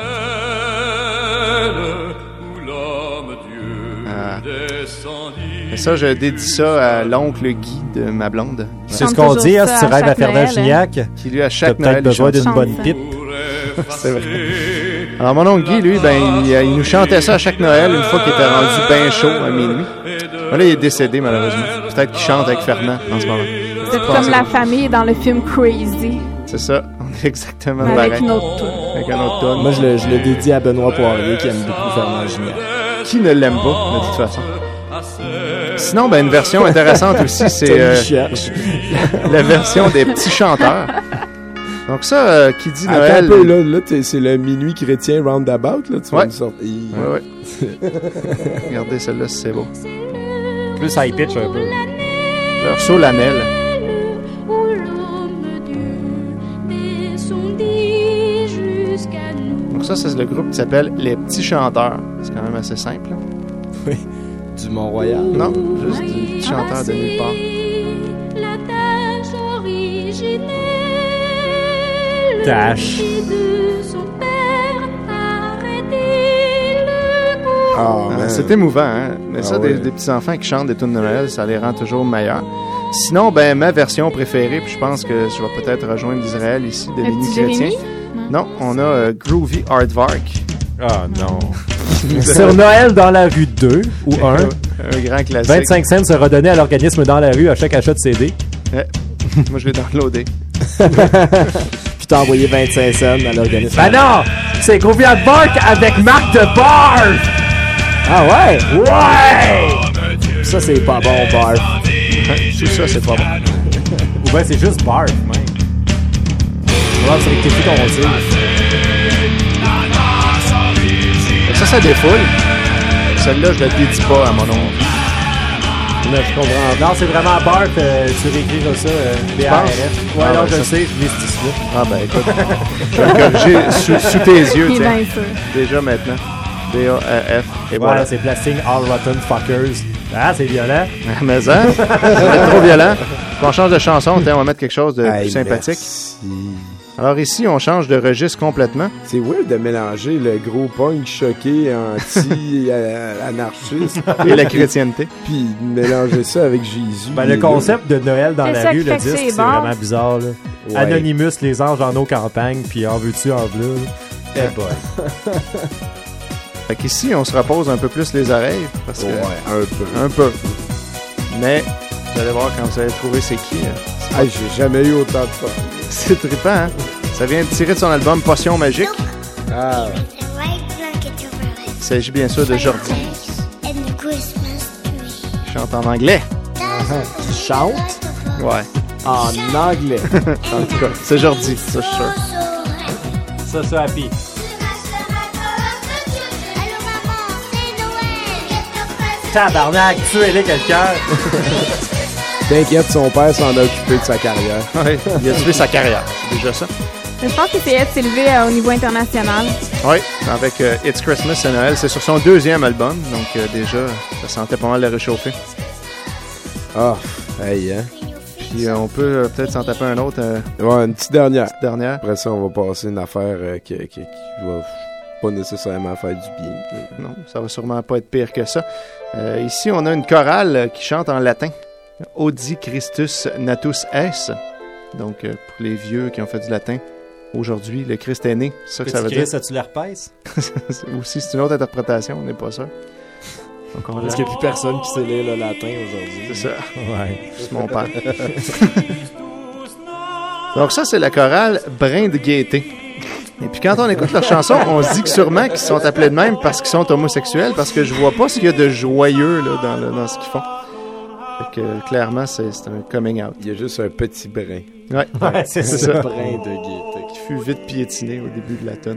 Et ça, je dédie ça à l'oncle Guy de ma blonde. C'est ce qu'on dit, si tu rêves à Fernand Gignac, qui lui, à chaque Noël, peut-être besoin d'une bonne pipe. C'est vrai. Alors, mon oncle Guy, lui, il nous chantait ça à chaque Noël, une fois qu'il était rendu bien chaud à minuit. Là, il est décédé, malheureusement. Peut-être qu'il chante avec Fernand en ce moment. C'est comme la famille dans le film Crazy. C'est ça. On est exactement pareil. Avec une autre toune. Avec un autre toune. Moi, je le dédie à Benoît Poirier, qui aime beaucoup Fernand Gignac. Qui ne l'aime pas, de toute façon? Sinon, une version intéressante aussi, c'est la version des petits chanteurs. Donc ça, qui dit Attends Noël... un peu, là c'est le minuit chrétien roundabout, là, tu vas nous sortir. Ouais. Regardez celle-là, c'est beau. Plus high pitch un peu. Leur solennel. Donc ça, c'est le groupe qui s'appelle Les Petits Chanteurs. C'est quand même assez simple. Là. Oui. Du Mont-Royal? Non, juste des petits chanteurs de nulle part. Dash. C'est émouvant, hein? Mais ça, des petits-enfants qui chantent des tunes de Noël, ça les rend toujours meilleurs. Sinon, ben, ma version préférée, puis je pense que je vais peut-être rejoindre Israël ici, de Mini Chrétien. Non, on a Groovy Aardvark. Ah non. Sur Noël dans la rue 2 ou 1. Un grand classique. 25 cents sera donné à l'organisme dans la rue à chaque achat de CD. Ouais. Moi, je l'ai downloadé. Puis t'as envoyé 25 cents à l'organisme. Ben non! C'est Groovy Aardvark avec Marc de Barf! Ah ouais? Ouais! Ça, c'est pas bon, Barf. Tout ça, c'est pas bon. Ou ben c'est juste Barf, même. Ouais, c'est rectifié ton tir. Ça défoule. Celle-là, je la dédie pas à mon nom. Là, je comprends. Non, c'est vraiment Barf. Tu réécriras ça, B-A-R-F. Ouais, non, je le sais, je l'ai ici. Ah ben écoute, je vais le corriger sous tes yeux, Il est tiens. bien sûr. Déjà maintenant. B-A-R-F. Et Voilà, voilà. c'est Blasting All Rotten Fuckers. Ah, c'est violent. Mais ça, ça va être trop violent. On change de chanson, on va mettre quelque chose de plus sympathique. Merci. Alors ici, on change de registre complètement. C'est weird de mélanger le gros punk choqué anti-anarchiste Et la chrétienté. Puis mélanger ça avec Jésus. Ben, le concept de Noël dans la rue, le disque, c'est bon. vraiment bizarre. Là. Ouais. Anonymous, les anges en eau campagne, puis en veux-tu, en bleu. Eh boy. Fait qu'ici, on se repose un peu plus les oreilles. Parce que un peu. Mais vous allez voir quand vous allez trouver c'est qui. J'ai jamais eu autant de fun. C'est trippant, hein? Ça vient de tirer de son album Potion Magique. Ah. Il s'agit bien sûr de Jordi. Il chante en anglais. Tu chantes? Ouais. En anglais. En tout cas, c'est Jordi, ça je suis sûr. Ça, Happy. Tabarnak, tuez-les quelqu'un. T'inquiète, son père s'en a occupé de sa carrière. Ouais, il a tué sa carrière. C'est déjà ça. Je pense qu'il essayait de s'élever au niveau international. Oui, avec It's Christmas et Noël. C'est sur son deuxième album, donc déjà, ça sentait pas mal le réchauffer. Ah, hey, hein. Puis on peut peut-être s'en taper un autre. Ouais, une petite dernière. Dernière. Après ça, on va passer une affaire qui va pas nécessairement faire du bien. Non, ça va sûrement pas être pire que ça. Ici, on a une chorale qui chante en latin. Audi Christus natus es. Donc, pour les vieux qui ont fait du latin, aujourd'hui, le Christ est né. C'est ça que ça veut dire. Christ, as-tu l'herpès? Aussi, c'est une autre interprétation, on n'est pas sûr. Donc, parce qu'il n'y a plus personne qui sait lire le latin aujourd'hui. C'est ça. Ouais. C'est mon père. Donc, ça, c'est la chorale Brin de Gaieté. Et puis, quand on écoute leurs chansons, on se dit que sûrement qu'ils sont appelés de même parce qu'ils sont homosexuels, parce que je vois pas ce qu'il y a de joyeux là, dans ce qu'ils font. Fait que, clairement, c'est un coming out. Il y a juste un petit brin. Ouais, c'est ça. ça. Brin de gaieté. Qui fut vite piétiné au début de la tonne.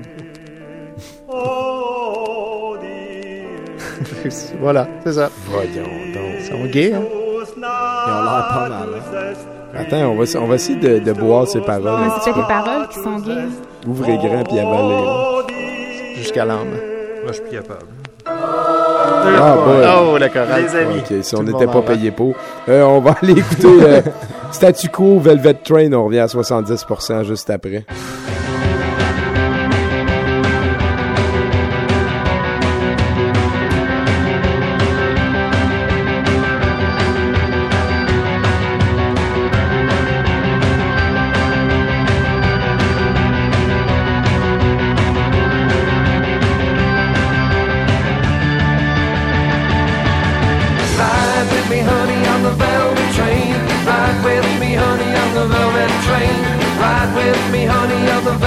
Voilà, c'est ça. Voyons donc. Ils sont gays, hein? Ils ont l'air pas mal. Hein? Attends, on va essayer de boire ces paroles. Mais c'est peut-être les paroles qui sont gays. Ouvrez grand puis avalez. Là. Jusqu'à l'âme. Moi, je suis plus capable. Ah, boy. Oh, la chorale. Les amis. Ok, si on Tout le n'était monde pas en payé pour. On va aller écouter Statu Quo, Velvet Train. On revient à 70% juste après. Ride with me, honey, on the velvet train. Ride with me, honey, on the velvet train. Ride with me, honey, on the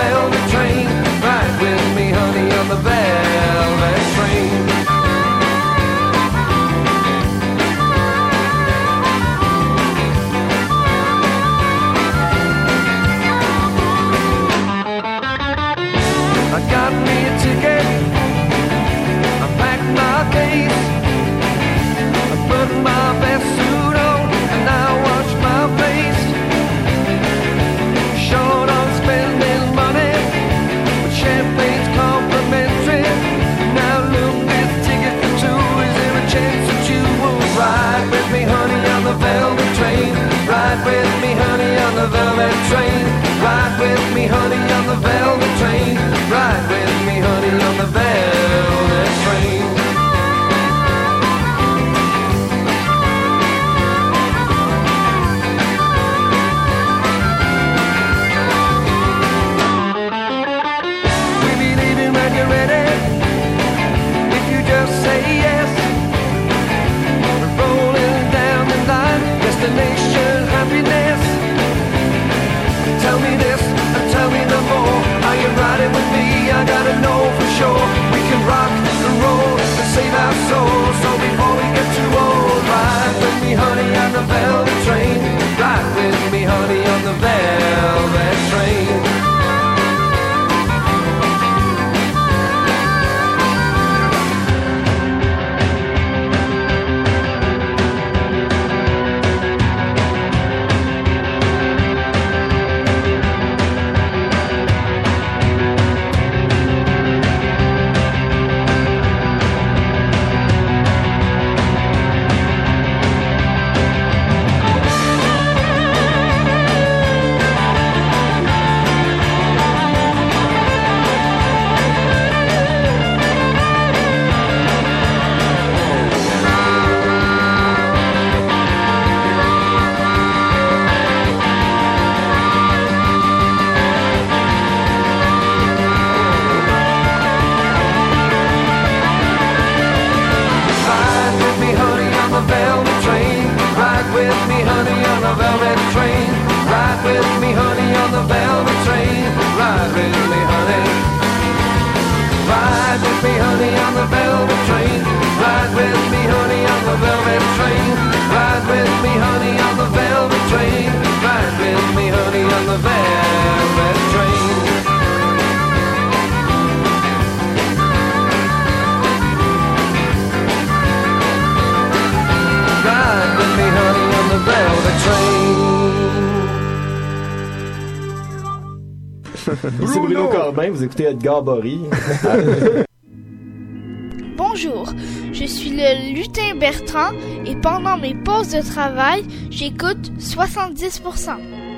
the velvet train. Ride with me, honey, on the velvet train. Ride with me, honey, on the velvet train. We'll be leaving when you're ready. If you just say yes. We're rolling down the line, destination happiness. Tell me this and tell me no more. Are you riding with me? I gotta know for sure. We can rock and roll and save our souls. So before we get too old, ride with me, honey, on the velvet train. Ride with me, honey, on the velvet train. Ici Bruno Corbin, vous écoutez Edgar Bory. Bonjour, je suis le lutin Bertrand et pendant mes pauses de travail, j'écoute 70%.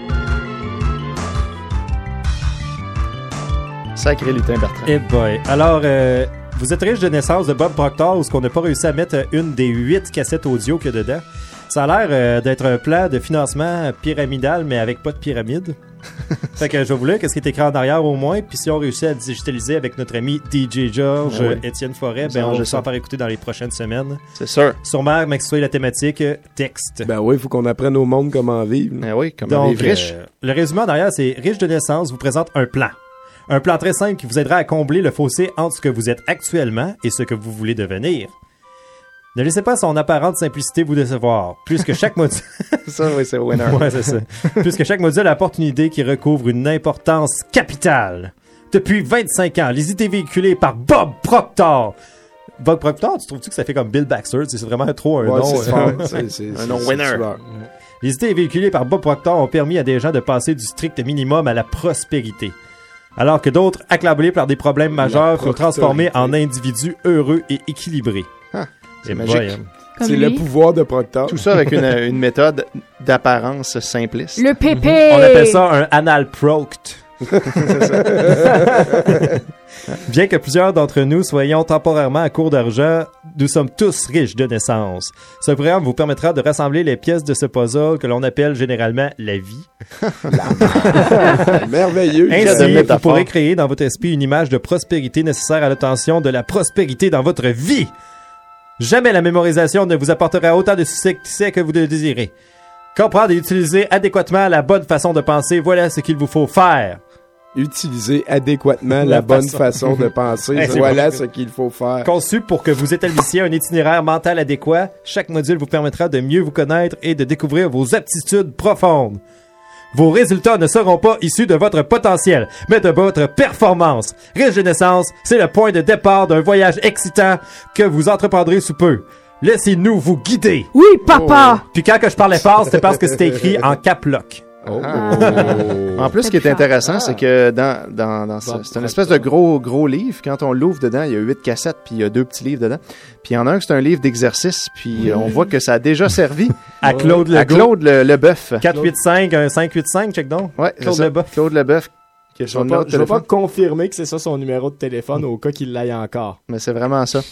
Sacré lutin Bertrand. Eh boy. Alors, vous êtes riche de naissance de Bob Proctor où on n'a pas réussi à mettre une des 8 cassettes audio qu'il y a dedans. Ça a l'air d'être un plan de financement pyramidal, mais avec pas de pyramide. Fait que je vais vous lire qu'est-ce qui est écrit en arrière au moins, puis si on réussit à digitaliser avec notre ami DJ George, Étienne Forêt, ben on va s'en faire écouter dans les prochaines semaines. C'est sûr. Sûrement, mais que ce soit la thématique texte. Ben oui, il faut qu'on apprenne au monde comment vivre. Ben oui, comment vivre riche. Le résumé en arrière, c'est riche de naissance vous présente un plan. Un plan très simple qui vous aidera à combler le fossé entre ce que vous êtes actuellement et ce que vous voulez devenir. Ne laissez pas son apparente simplicité vous décevoir. Puisque chaque module... Ça, oui, c'est winner. Ouais, c'est ça. Puisque chaque module apporte une idée qui recouvre une importance capitale. Depuis 25 ans, les idées véhiculées par Bob Proctor. Bob Proctor, tu trouves-tu que ça fait comme Bill Baxter? C'est vraiment trop un nom. C'est un nom winner. Les idées véhiculées par Bob Proctor ont permis à des gens de passer du strict minimum à la prospérité. Alors que d'autres, accablés par des problèmes majeurs, furent transformés en individus heureux et équilibrés. C'est magique. C'est le pouvoir de Proctor. Tout ça avec une méthode d'apparence simpliste. Le pépé! On appelle ça un anal proct. C'est ça. Bien que plusieurs d'entre nous soyons temporairement à court d'argent, nous sommes tous riches de naissance. Ce programme vous permettra de rassembler les pièces de ce puzzle que l'on appelle généralement la vie. Merveilleux. Ainsi, vous pourrez créer dans votre esprit une image de prospérité nécessaire à l'obtention de la prospérité dans votre vie. Jamais la mémorisation ne vous apportera autant de succès que vous le désirez. Comprendre et utiliser adéquatement la bonne façon de penser, voilà ce qu'il vous faut faire. Utiliser adéquatement la bonne façon de penser, voilà ce qu'il faut faire. Conçu pour que vous établissiez un itinéraire mental adéquat, chaque module vous permettra de mieux vous connaître et de découvrir vos aptitudes profondes. Vos résultats ne seront pas issus de votre potentiel, mais de votre performance. Riche de naissance, c'est le point de départ d'un voyage excitant que vous entreprendrez sous peu. Laissez-nous vous guider. Oui, papa! Puis quand que je parlais fort, c'était parce que c'était écrit en cap lock. En plus, ce qui est intéressant, c'est que c'est une espèce de gros livre. Quand on l'ouvre dedans, il y a 8 cassettes, puis il y a 2 petits livres dedans. Puis il y en a un qui c'est un livre d'exercice, puis on voit que ça a déjà servi à Claude Leboeuf. 485, un 585, check donc. Ouais, Claude Leboeuf. Claude Leboeuf. Je ne vais pas confirmer que c'est ça son numéro de téléphone au cas qu'il l'aille encore. Mais c'est vraiment ça.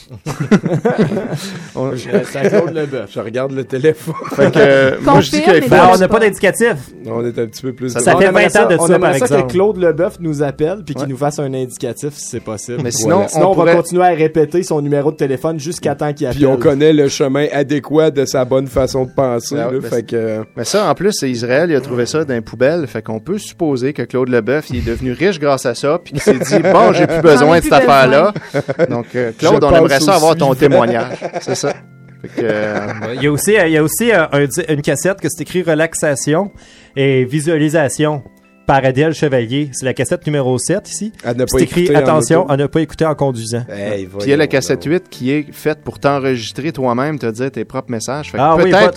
C'est à Claude Leboeuf. Je regarde le téléphone. Fait que, moi, je dis qu'il faut... on n'a pas d'indicatif. On est un petit peu plus... Ça fait 20 ans de ça, par exemple. Que Claude Leboeuf nous appelle puis qu'il nous fasse un indicatif si c'est possible. Mais sinon, on va continuer à répéter son numéro de téléphone jusqu'à temps qu'il appelle. Puis on connaît le chemin adéquat de sa bonne façon de penser. Mais ça, en plus, c'est Israël, il a trouvé ça dans les poubelles. Fait qu'on peut supposer que Claude Leboeuf, il est devenu riche grâce à ça, puis qu'il s'est dit, bon, j'ai plus besoin de cette affaire-là. Donc, Claude, on aimerait ça avoir ton témoignage. C'est ça. Fait que, il y a aussi une cassette que c'est écrit relaxation et visualisation par Adèle Chevalier. C'est la cassette numéro 7 ici. C'est écrit attention à ne pas écouter en conduisant. Puis il y a la cassette 8 qui est faite pour t'enregistrer toi-même, te dire tes propres messages. Fait que on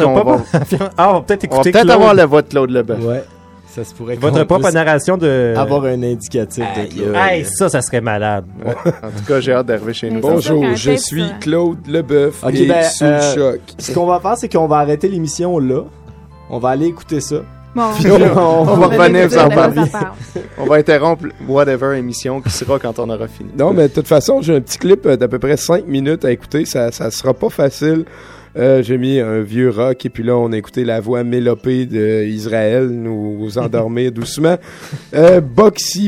va peut-être écouter Claude. avoir la voix de Claude Leboeuf. Ouais. Ça se pourrait votre propre narration de... avoir un indicatif de Claude. Hey, ça serait malade. Ouais. En tout cas, j'ai hâte d'arriver chez nous. Bonjour, je suis Claude Leboeuf et sous le choc. Ce qu'on va faire, c'est qu'on va arrêter l'émission là. On va aller écouter ça. Bon, on va revenir vous en parler. On va interrompre whatever émission qui sera quand on aura fini. Non, mais de toute façon, j'ai un petit clip d'à peu près 5 minutes à écouter. Ça sera pas facile. J'ai mis un vieux rock et puis là, on a écouté la voix mélopée d'Israël nous endormir doucement. Boxy,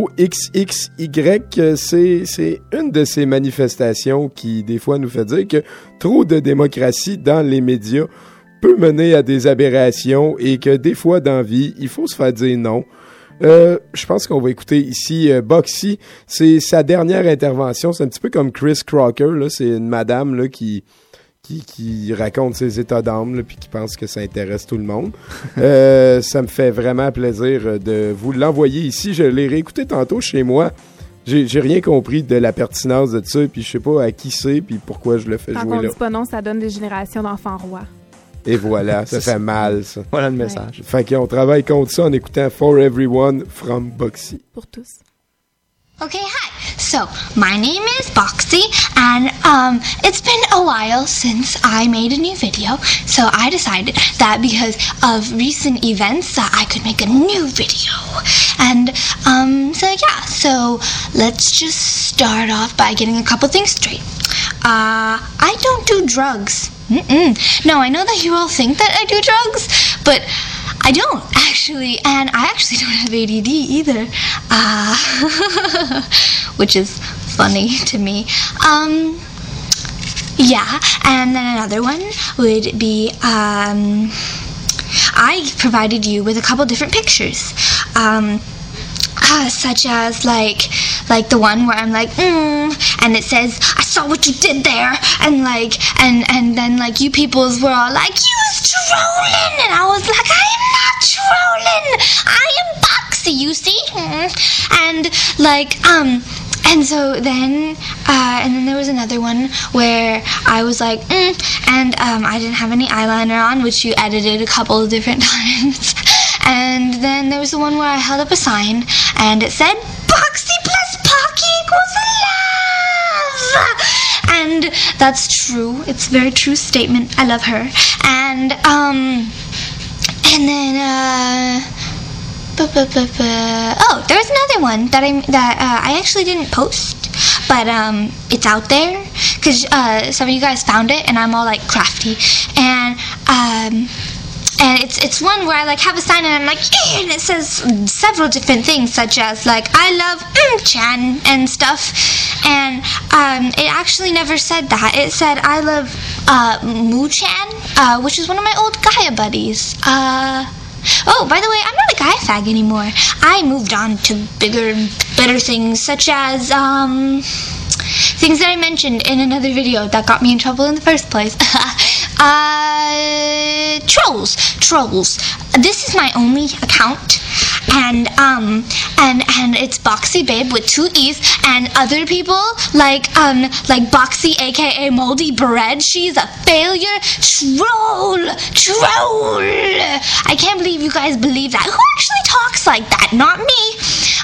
B-O-X-X-Y, c'est une de ces manifestations qui, des fois, nous fait dire que trop de démocratie dans les médias peut mener à des aberrations et que des fois, dans la vie, il faut se faire dire non. Je pense qu'on va écouter ici Boxy. C'est sa dernière intervention. C'est un petit peu comme Chris Crocker, là. C'est une madame là, qui raconte ses états d'âme là, puis qui pense que ça intéresse tout le monde. Ça me fait vraiment plaisir de vous l'envoyer ici. Je l'ai réécouté tantôt chez moi. J'ai rien compris de la pertinence de ça, puis je sais pas à qui c'est, puis pourquoi je le fais jouer là. Quand on dit pas non, ça donne des générations d'enfants rois. Et voilà, ça fait mal, ça. Voilà le message. Ouais. Fait qu'on travaille contre ça en écoutant For Everyone from Boxy. Pour tous. Okay, hi. So, my name is Boxy, and it's been a while since I made a new video, so I decided that because of recent events that I could make a new video. And, so let's just start off by getting a couple things straight. I don't do drugs. No, I know that you all think that I do drugs, but I don't, actually, and I actually don't have ADD either, which is funny to me. Yeah, and then another one would be, I provided you with a couple different pictures, such as, like the one where I'm like, and it says, I saw what you did there, and and then, you peoples were all like, you was trolling, and I was like, I am not trolling, I am Boxy, you see, and so then, and then there was another one where I was like, and I didn't have any eyeliner on, which you edited a couple of different times, and then there was the one where I held up a sign, and it said, Boxy plus Pocky equals love! And that's true. It's a very true statement. I love her. And then, oh, there was another one that I actually didn't post, but it's out there because some of you guys found it, and I'm all like crafty, and it's one where I have a sign and I'm like, and it says several different things, such as I love Chan and stuff, and it actually never said that. It said I love Moo Chan, which is one of my old Gaia buddies. Oh, by the way, I'm not a Gaia fag anymore. I moved on to bigger, better things, such as things that I mentioned in another video that got me in trouble in the first place. Trolls. This is my only account, and it's Boxy Babe with 2 E's, and other people like Boxy aka Moldy Bread, she's a failure. Troll. I can't believe you guys believe that. Who actually talks like that? Not me.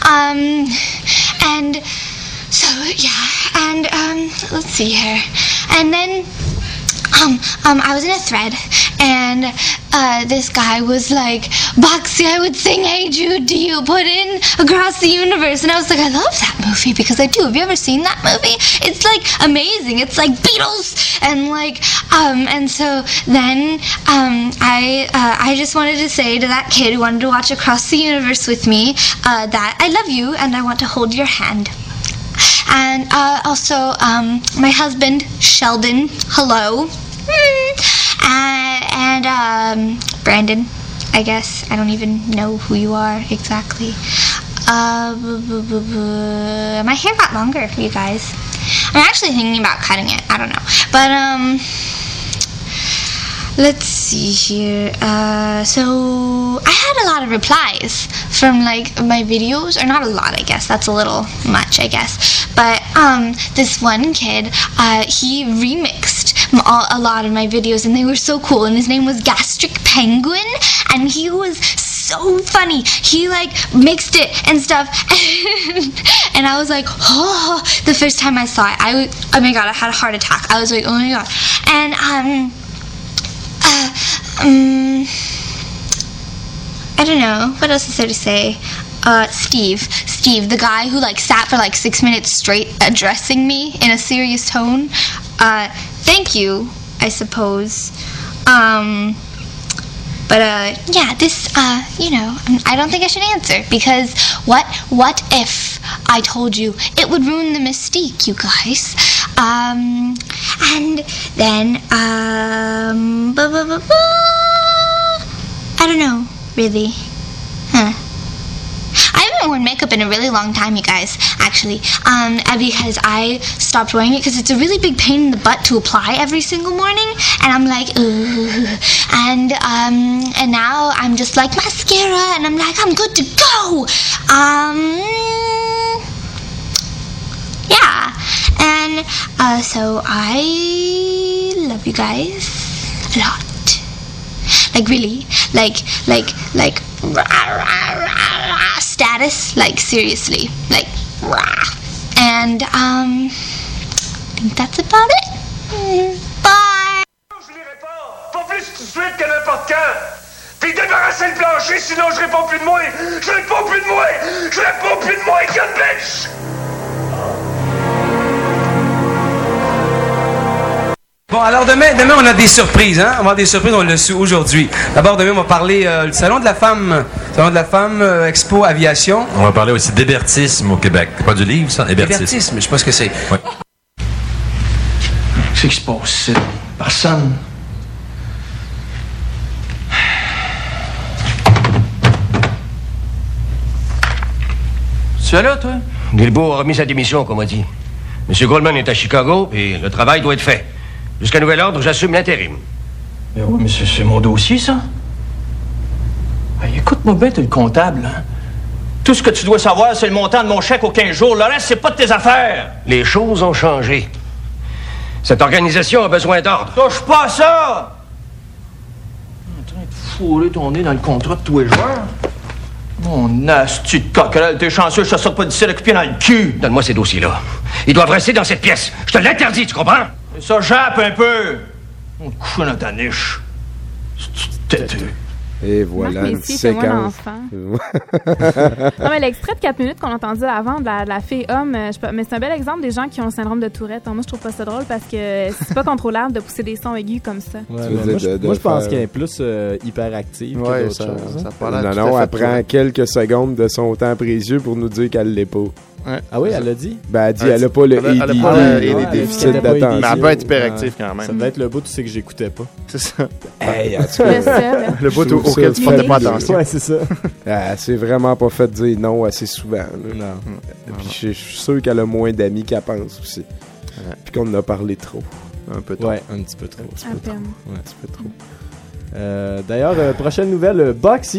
And so yeah, and let's see here. And then I was in a thread, and this guy was like, Boxy, I would sing Hey Jude to you, put in Across the Universe. And I was like, I love that movie, because I do. Have you ever seen that movie? It's like amazing. It's like Beatles. And like, and so then I just wanted to say to that kid who wanted to watch Across the Universe with me that I love you and I want to hold your hand. And also my husband, Sheldon, hello. And Brandon, I guess. I don't even know who you are exactly. My hair got longer, you guys. I'm actually thinking about cutting it. I don't know. But, let's see here. So I had a lot of replies from like my videos, or not a lot, I guess. That's a little much, I guess. But this one kid, he remixed a lot of my videos, and they were so cool. And his name was Gastric Penguin, and he was so funny. He like mixed it and stuff, and I was like, oh! The first time I saw it, oh my god, I had a heart attack. I was like, oh my god. And I don't know what else is there to say. Steve, the guy who like sat for like 6 minutes straight addressing me in a serious tone. Thank you, I suppose. But yeah, this, you know, I don't think I should answer, because what if I told you? It would ruin the mystique, you guys. And then, I don't know, really. I haven't worn makeup in a really long time, you guys, actually, because I stopped wearing it because it's a really big pain in the butt to apply every single morning, and I'm like, ugh. And now I'm just like mascara, and I'm like, I'm good to go. Yeah, and so I love you guys a lot. Like really, like status, like seriously, like and I think that's about it. Bye. Je lui réponds, pas plus tout de suite que n'importe quand. Puis débarrasser le plancher, sinon je réponds plus de moi. Je réponds plus de moi. Je réponds plus de moi, gun bitch. Bon, alors demain, on a des surprises, hein? On va avoir des surprises, on l'a su aujourd'hui. D'abord, demain, on va parler du Salon de la Femme, Expo Aviation. On va parler aussi d'hébertisme au Québec. Pas du livre, ça? Hébertisme, je sais pas ce que c'est. Ouais. Qu'est-ce qui se passe ici? Personne. Tu es là, toi? Guilbeault a remis sa démission, comme on dit. M. Goldman est à Chicago, et le travail doit être fait. Jusqu'à nouvel ordre, j'assume l'intérim. Mais oui, mais c'est mon dossier, ça. Hey, écoute-moi bien, t'es le comptable, hein? Tout ce que tu dois savoir, c'est le montant de mon chèque aux 15 jours. Le reste, c'est pas de tes affaires. Les choses ont changé. Cette organisation a besoin d'ordre. Touche pas à ça! En train de fourrer ton nez dans le contrat de tous les joueurs. Mon asti de coquerelle, t'es chanceux, je te sors pas d'ici avec le pied dans le cul. Donne-moi ces dossiers-là. Ils doivent rester dans cette pièce. Je te l'interdis, tu comprends? Et ça jappe un peu. On te couche dans ta niche. C'est têteux. Et voilà Marc une Messier, c'est moi séquence. l'enfant. Non, mais l'extrait de 4 minutes qu'on a entendu avant de la fille homme, mais c'est un bel exemple des gens qui ont le syndrome de Tourette. Moi, je trouve pas ça drôle parce que c'est pas contrôlable de pousser des sons aigus comme ça. Ouais, moi, je pense qu'elle est plus hyperactive que d'autres choses. Ça non, elle prend quelques secondes de son temps précieux pour nous dire qu'elle l'est pas. Ouais. Ah oui, elle l'a dit? Ben, elle dit, elle a pas le déficit d'attention. Mais elle peut être hyperactive quand même. Ça devait être le bout, tu sais que j'écoutais pas. C'est ça. Hey, en tout cas, le bout auquel tu portais pas attention. Ouais, c'est ça. Elle s'est vraiment pas fait dire non assez souvent. Là. Non. Puis je suis sûr qu'elle a moins d'amis qu'elle pense aussi. Puis qu'on en a parlé trop. Un peu trop. Ouais, un petit peu trop. À peine. Ouais, un petit peu trop. D'ailleurs, prochaine nouvelle, Boxy.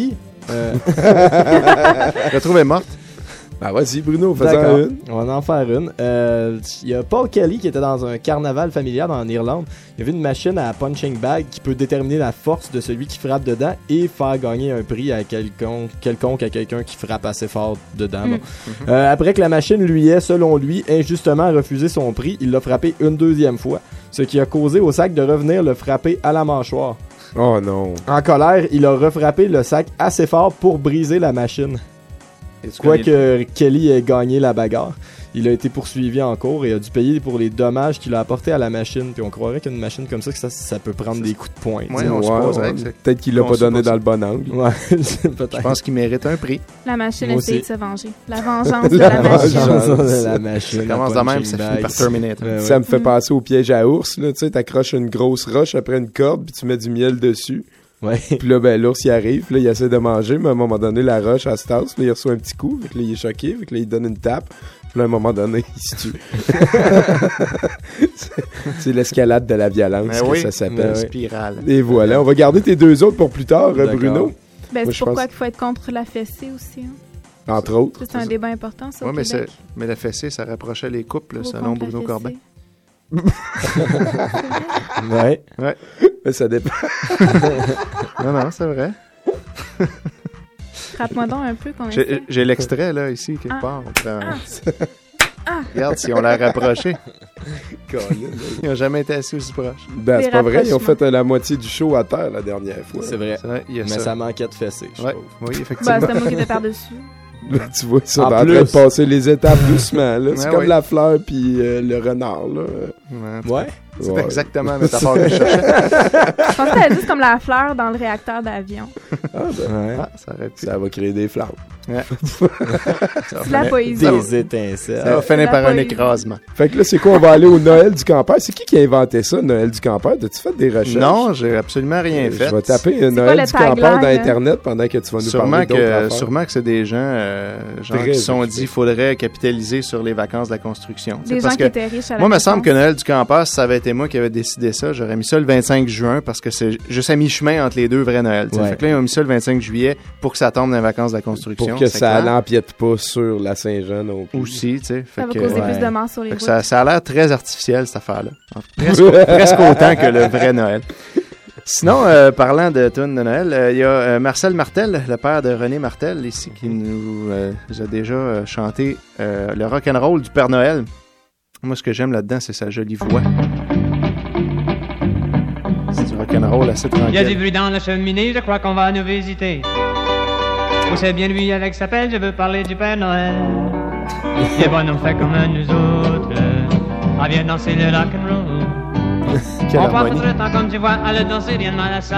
Je la trouvais morte. Ben vas-y Bruno, faisons D'accord. une. On va en faire une. Il y a Paul Kelly qui était dans un carnaval familial en Irlande. Il y avait une machine à punching bag qui peut déterminer la force de celui qui frappe dedans et faire gagner un prix à quelconque à quelqu'un qui frappe assez fort dedans. Bon. Après que la machine lui ait, selon lui, injustement refusé son prix, il l'a frappé une deuxième fois, ce qui a causé au sac de revenir le frapper à la mâchoire. Oh non. En colère, il a refrappé le sac assez fort pour briser la machine. Quoique Kelly ait gagné la bagarre, il a été poursuivi en cours et a dû payer pour les dommages qu'il a apportés à la machine. Puis on croirait qu'une machine comme ça peut prendre des coups de poing. Ouais, on supposerait que peut-être qu'il l'a pas donné dans le bon angle. Ouais, peut-être. Je pense qu'il mérite un prix. La machine Moi essaie aussi. de se venger. La vengeance de la machine. de la machine. Ça commence de même, ça finit par Terminator. Ça me fait penser au piège à ours. Là, tu sais, t'accroches une grosse roche après une corde, puis tu mets du miel dessus. Ouais. Puis là, ben, l'ours, il arrive, puis là, il essaie de manger, mais à un moment donné, la roche, elle se tasse, puis là, il reçoit un petit coup, puis là, il est choqué, puis là, il donne une tape, puis là, à un moment donné, il se tue. C'est l'escalade de la violence que ça s'appelle. Spirale. Et voilà, on va garder tes deux autres pour plus tard, Bruno. Ben, Moi, c'est pourquoi qu'il faut être contre la fessée aussi. Hein. Entre autres. C'est un débat important, ça. Oui, au Québec. mais la fessée, ça rapprochait les couples, selon contre la Bruno fessée. Corbin. Ouais. Mais ça dépend. Non, c'est vrai. Frappe-moi donc un peu qu'on J'ai l'extrait, là, ici, quelque part. Ah. Regarde, si on l'a rapproché. Ils n'ont jamais été assis aussi proches. Ben, c'est pas vrai, ils ont fait la moitié du show à terre la dernière fois. C'est vrai. Il y a Mais ça manquait de fessée, je trouve. Oui, effectivement. Ben, c'était moi qui étais par-dessus. Là, tu vois, ils sont En en train de plus. passer les étapes doucement. Là. C'est Ouais, comme oui. la fleur puis le renard. Là. Ouais. C'est Ouais. exactement la métaphore que je cherchais. Je pensais qu'elle juste comme la fleur dans le réacteur d'avion. Ah, ben, Ça aurait pu. ça va créer des flammes. Ouais. C'est la poésie. Des étincelles. Ça va finir la par un poésie. écrasement. Fait que là, c'est quoi? On va aller au Noël du campeur. C'est qui a inventé ça, Noël du campeur? As-tu fait des recherches? Non, j'ai absolument rien fait. Je vais taper quoi Noël le du campeur tagline, dans là? Internet pendant que tu vas nous parler d'autres affaires. Sûrement que c'est des gens genre Très qui se sont occupés. dit qu'il faudrait capitaliser sur les vacances de la construction. Des gens qui étaient riches à la moi, il me naissance. semble que Noël du campeur, si ça avait été moi qui avais décidé ça, j'aurais mis ça le 25 juin parce que c'est juste à mi-chemin entre les deux vrais Noël. Ouais. Fait que là, ils ont mis ça le 25 juillet pour que ça tombe dans les vacances de la construction. Pour que c'est ça clair. l'empiète pas sur la Saint-Jean non plus. Aussi, tu sais. Ça va causer plus de morts sur les Fait que routes. ça a l'air très artificiel, cette affaire-là. Presque autant que le vrai Noël. Sinon, parlant de tunes de Noël, il y a Marcel Martel, le père de René Martel, ici, qui nous a déjà chanté le rock'n'roll du Père Noël. Moi, ce que j'aime là-dedans, c'est sa jolie voix. C'est du rock'n'roll assez Il y a du tranquille. bruit dans la cheminée, je crois qu'on va nous visiter. Où c'est bien lui avec sa pelle, je veux parler du Père Noël. Il est bon, on fait comme nous autres. On vient danser le rock'n'roll. Quelle On part harmonie. tout le temps comme tu vois, à le danser, rien de mal à ça.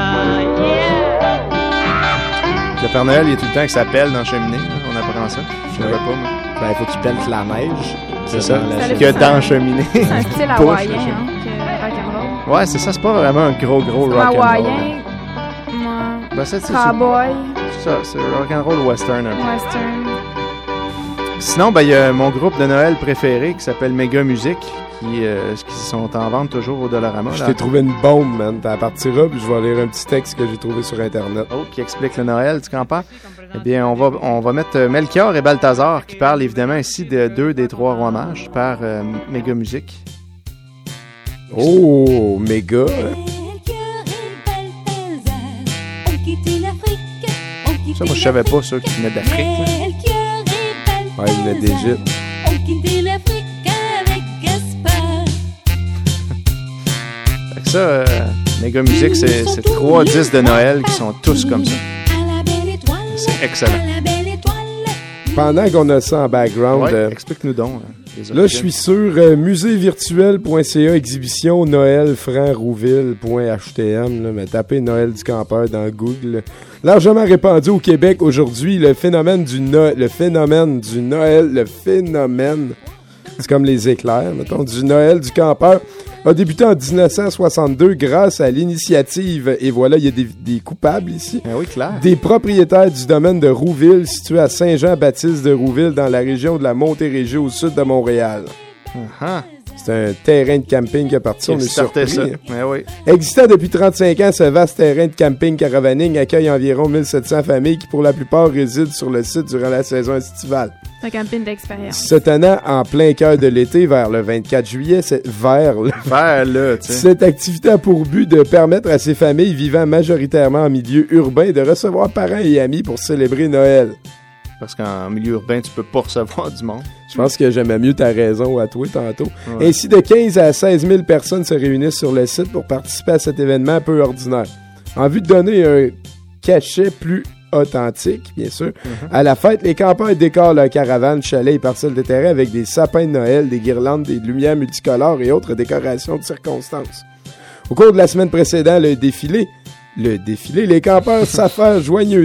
Le Père Noël, il est tout le temps avec sa pelle dans la cheminée. On apprend ça. Je savais pas, moi. Ben, il faut qu'il pèle la neige. C'est ça. dans la Ça cheminée. Que dans la cheminée. C'est un style Push, hawaïen, la cheminée. hein, que rock'n'roll. Ouais, c'est ça. C'est pas vraiment un gros Comme rock'n'roll. hawaïen, moi, Ben, c'est cowboy, ça. C'est rock'n'roll western un peu. western. Sinon, ben, il y a mon groupe de Noël préféré qui s'appelle Méga Musique, qui sont en vente toujours au Dollarama. Je là. t'ai trouvé une bombe, man. T'en partira, puis je vais lire un petit texte que j'ai trouvé sur Internet. Oh, qui explique le Noël du campeur. Eh bien, on va mettre Melchior et Balthazar qui parlent évidemment ici de deux des trois rois mages par Méga Musique. Oh, méga. Ça, moi, je savais pas ceux qui venaient d'Afrique. là. Ouais, il venait d'Égypte. Fait que ça, Méga Musique, c'est 3 disques de Noël qui sont tous comme ça. C'est excellent. Pendant qu'on a ça en background, Ouais, explique-nous donc. Les là, je origines. suis sur muséevirtuel.ca, exhibition Noël franc-rouville.htm, là, mais tapez Noël du campeur dans Google. Largement répandu au Québec aujourd'hui, le phénomène du Noël, c'est comme les éclairs, mettons, du Noël du campeur, a débuté en 1962 grâce à l'initiative, et voilà, il y a des coupables ici, oui, clair. des propriétaires du domaine de Rouville, situé à Saint-Jean-Baptiste de Rouville, dans la région de la Montérégie, au sud de Montréal. Uh-huh. C'est un terrain de camping qui est parti, on est surpris. Ça. Ouais, oui. Existant depuis 35 ans, ce vaste terrain de camping caravaning accueille environ 1700 familles qui, pour la plupart, résident sur le site durant la saison estivale. C'est un camping d'expérience. Se tenant en plein cœur de l'été, vers le 24 juillet, cette activité a pour but de permettre à ces familles vivant majoritairement en milieu urbain de recevoir parents et amis pour célébrer Noël. Parce qu'en milieu urbain, tu peux pas recevoir du monde. Je pense que j'aimais mieux ta raison à toi tantôt. Ouais. Ainsi, de 15 à 16 000 personnes se réunissent sur le site pour participer à cet événement peu ordinaire. En vue de donner un cachet plus authentique, bien sûr, à la fête, les campeurs décorent leurs caravanes, chalets et parcelles de terrain avec des sapins de Noël, des guirlandes, des lumières multicolores et autres décorations de circonstances. Au cours de la semaine précédente, le défilé, les campeurs s'affairent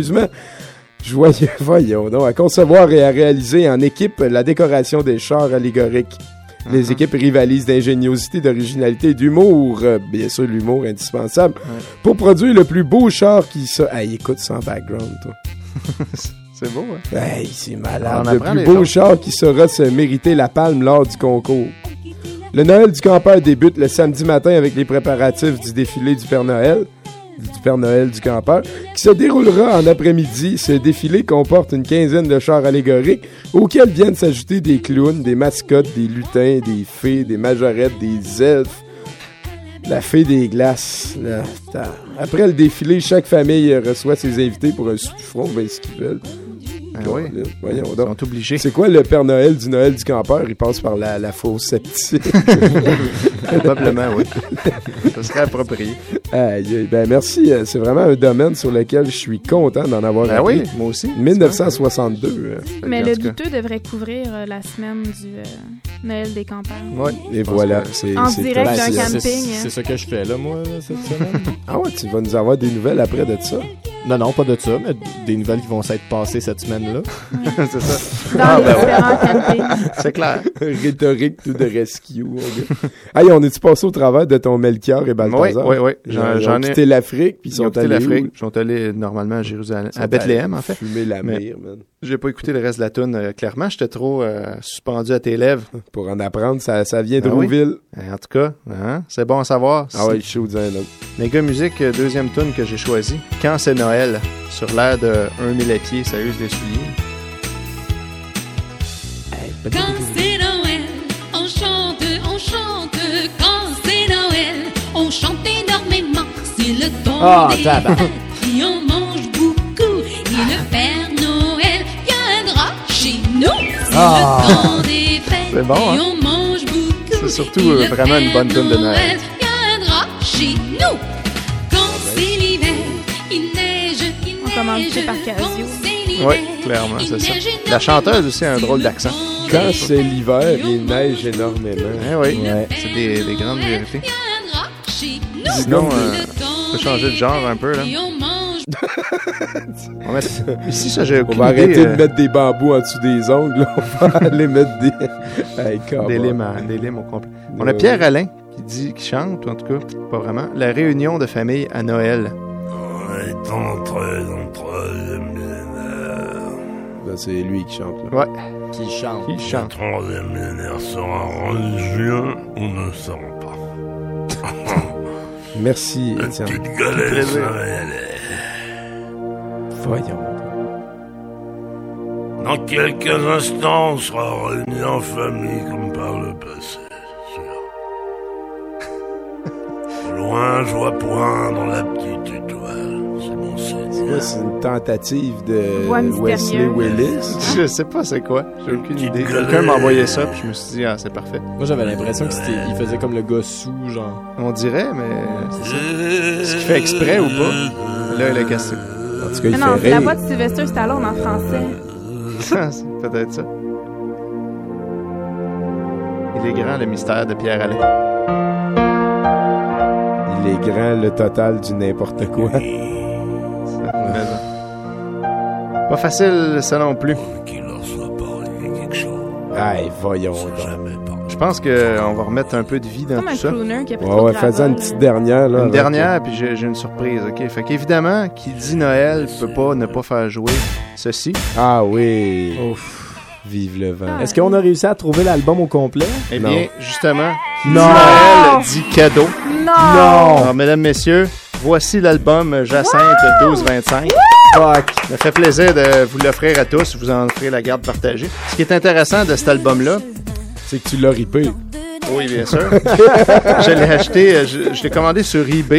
voyons donc, à concevoir et à réaliser en équipe la décoration des chars allégoriques. Les équipes rivalisent d'ingéniosité, d'originalité et d'humour, bien sûr l'humour indispensable, pour produire le plus beau char qui se... Hey, écoute ça en background, toi. C'est beau, hein? Hey, c'est malade. Le plus beau char qui saura se mériter la palme lors du concours. Le Noël du campeur débute le samedi matin avec les préparatifs du défilé du Père Noël du campeur, qui se déroulera en après-midi. Ce défilé comporte une quinzaine de chars allégoriques auxquels viennent s'ajouter des clowns, des mascottes, des lutins, des fées, des majorettes, des elfes, la fée des glaces. Après le défilé, chaque famille reçoit ses invités pour un souffron, ben ce qu'ils veulent. Oui, voyons donc. Ils sont obligés. C'est quoi le Père Noël du campeur? Il passe par la fosse septique. Probablement, oui. Ça serait approprié. Ben merci. C'est vraiment un domaine sur lequel je suis content d'en avoir appris. Oui, moi aussi. 1962. Mais le douteux devrait couvrir la semaine du Noël des campeurs. Oui, et voilà. En direct d'un camping. C'est ça que je fais là, moi, cette semaine. Ah ouais, tu vas nous avoir des nouvelles après de ça? Non, pas de ça, mais des nouvelles qui vont s'être passées cette semaine-là. C'est ça. Dans les différents campings. C'est clair. Rhétorique tout de rescue. Hey, on est-tu passé au travers de ton Melchior et Balthazar? Oui. J'en ai quitté l'Afrique, puis ils sont allés l'Afrique. Ils sont allés normalement à Jérusalem, à Bethléem, en fait. Fumer la mire, man. J'ai pas écouté le reste de la toune. Clairement, j'étais trop suspendu à tes lèvres. Pour en apprendre, ça vient de Rouville. En tout cas, c'est bon à savoir. Ah ouais, chaud d'un autre. Les gars, musique, deuxième toune que j'ai choisi. Quand c'est Noël, sur l'air de 1000 pieds, ça use des souliers. Quand c'est Noël, on chante, quand c'est Noël, on chante énormément, c'est le temps des fêtes, puis on mange beaucoup, et le Père Noël viendra chez nous, c'est le temps des fêtes, c'est bon, et on mange beaucoup, c'est surtout vraiment une bonne tune de Noël. Viendra chez nous, quand c'est l'hiver, il neige, Commandité par Casio. Oui, clairement, c'est ça. La chanteuse aussi a un drôle d'accent. Quand c'est l'hiver, il neige énormément. Oui, c'est des grandes vérités. Sinon, on peut changer de genre un peu, là. On va mettre... Ici, ça, j'ai on va arrêter de mettre des bambous en dessous des ongles, là. On va aller mettre des limes au complet. On a Pierre Alain qui chante, ou en tout cas, pas vraiment, la réunion de famille à Noël. On est entré dans le troisième millénaire. Ben, c'est lui qui chante, là. Ouais. Qui chante. Le troisième millénaire sera en juin, on ne saura pas. Merci, la Étienne. petite galette, ça va y aller. Voyons. Dans quelques instants, on sera réunis en famille comme par le passé, sûr. Au loin, je vois poindre la petite étoile. C'est mon Seigneur. C'est une tentative de Wesley Willis. Je sais pas c'est quoi. J'ai aucune idée. Quelqu'un m'a envoyé ça, puis je me suis dit, c'est parfait. Moi, j'avais l'impression qu'il faisait comme le gars sous, genre. On dirait, mais c'est ça. Est-ce qu'il fait exprès ou pas? Là, la question. En tout cas, il non, fait c'est la voix de Sylvester Stallone en français. C'est peut-être ça. Il est grand, le mystère de Pierre Alain. Il est grand, le total du n'importe quoi. Pas facile, ça non plus. Qu'il leur soit pas arrivé quelque chose. Aïe, voyons donc. Je pense qu'on va remettre un peu de vie dans comme tout ça. Comme un crooner qui a pris trop de faisant une petite dernière. Là, une dernière, puis j'ai une surprise, OK? Fait qu'évidemment, qui dit Noël peut pas ne pas faire jouer ceci. Ah oui. Ouf. Vive le vent. Est-ce qu'on a réussi à trouver l'album au complet? Eh bien, justement, Non. Noël dit cadeau. Non! Alors, mesdames, messieurs, voici l'album Jacinthe 1225. Fuck! Ça me fait plaisir de vous l'offrir à tous. Vous en ferez la garde partagée. Ce qui est intéressant de cet album-là, c'est que tu l'as ripé. Oui, bien sûr. Je l'ai acheté, je l'ai commandé sur eBay.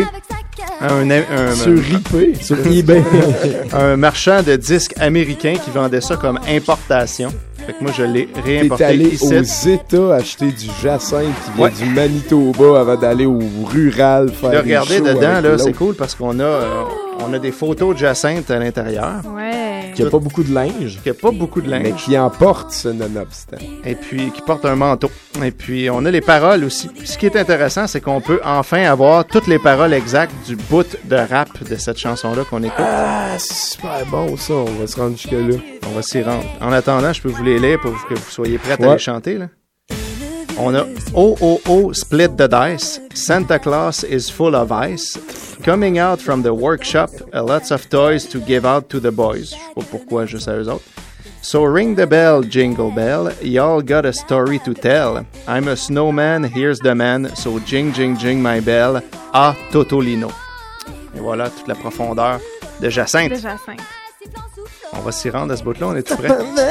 Sur eBay. Un marchand de disques américain qui vendait ça comme importation. Fait que moi, je l'ai réimporté T'es allé ici. aux États acheter du Jacinthe qui vient du Manitoba avant d'aller au rural faire Là, des regardez shows dedans, avec là, l'autre. c'est cool parce qu'on a des photos de Jacinthe à l'intérieur. Ouais. Qui a pas beaucoup de linge. Qui a pas beaucoup de linge. Mais qui en porte, ce nonobstant. Et puis, qui porte un manteau. Et puis, on a les paroles aussi. Puis, ce qui est intéressant, c'est qu'on peut enfin avoir toutes les paroles exactes du bout de rap de cette chanson-là qu'on écoute. Ah, c'est super bon, ça. On va se rendre jusque-là. On va s'y rendre. En attendant, je peux vous les lire pour que vous soyez prêts à les chanter, là. On a Oh Oh Oh Split the Dice, Santa Claus is full of ice, Coming out from the workshop, a lots of toys to give out to the boys. Je sais pas pourquoi juste à eux autres. So ring the bell, jingle bell, y'all got a story to tell. I'm a snowman, here's the man, so jing jing jing my bell, ah Totolino. Et voilà toute la profondeur de Jacinthe. De Jacinthe. On va s'y rendre à ce bout-là, on est-tu prêts?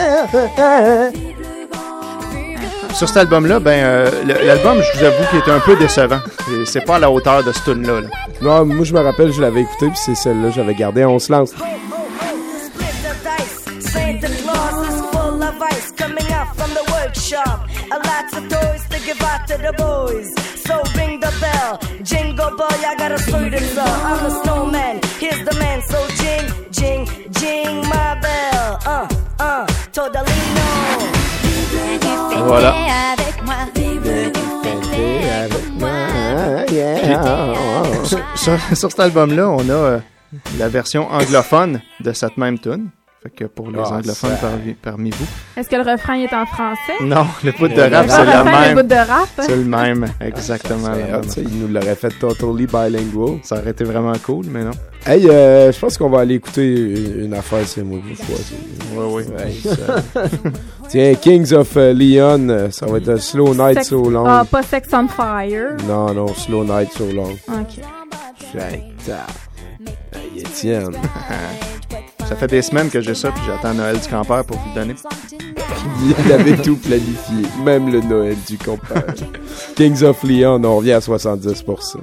Sur cet album-là, l'album, je vous avoue qu'il est un peu décevant. C'est pas à la hauteur de ce tune-là. Là. Non, moi, je me rappelle, je l'avais écouté, puis c'est celle-là que j'avais gardée. On se lance. Santa Claus is full of ice coming out from the workshop. A lot of toys to give out to the boys. So ring the bell, jingle bell, I got a story to tell. I'm a snowman, here's the man. So jing, jing, jing my bell. Totolino. Voilà. Sur cet album-là, on a la version anglophone de cette même tune. Fait que pour les anglophones parmi vous. Est-ce que le refrain est en français? Non, le bout de rap, c'est le même. Le bout de rap? C'est le même, exactement. Il nous l'aurait fait totally bilingual. Ça aurait été vraiment cool, mais non. Hey, je pense qu'on va aller écouter une affaire, c'est moi qui choisis. Oui. Tiens, Kings of Leon, ça va être un Slow Night So Long. Ah, pas Sex on Fire. Non, Slow Night So Long. OK. Hey, Étienne. Ça fait des semaines que j'ai ça, puis j'attends Noël du campeur pour vous le donner. Il avait tout planifié, même le Noël du campeur. Kings of Leon, on revient à 70%.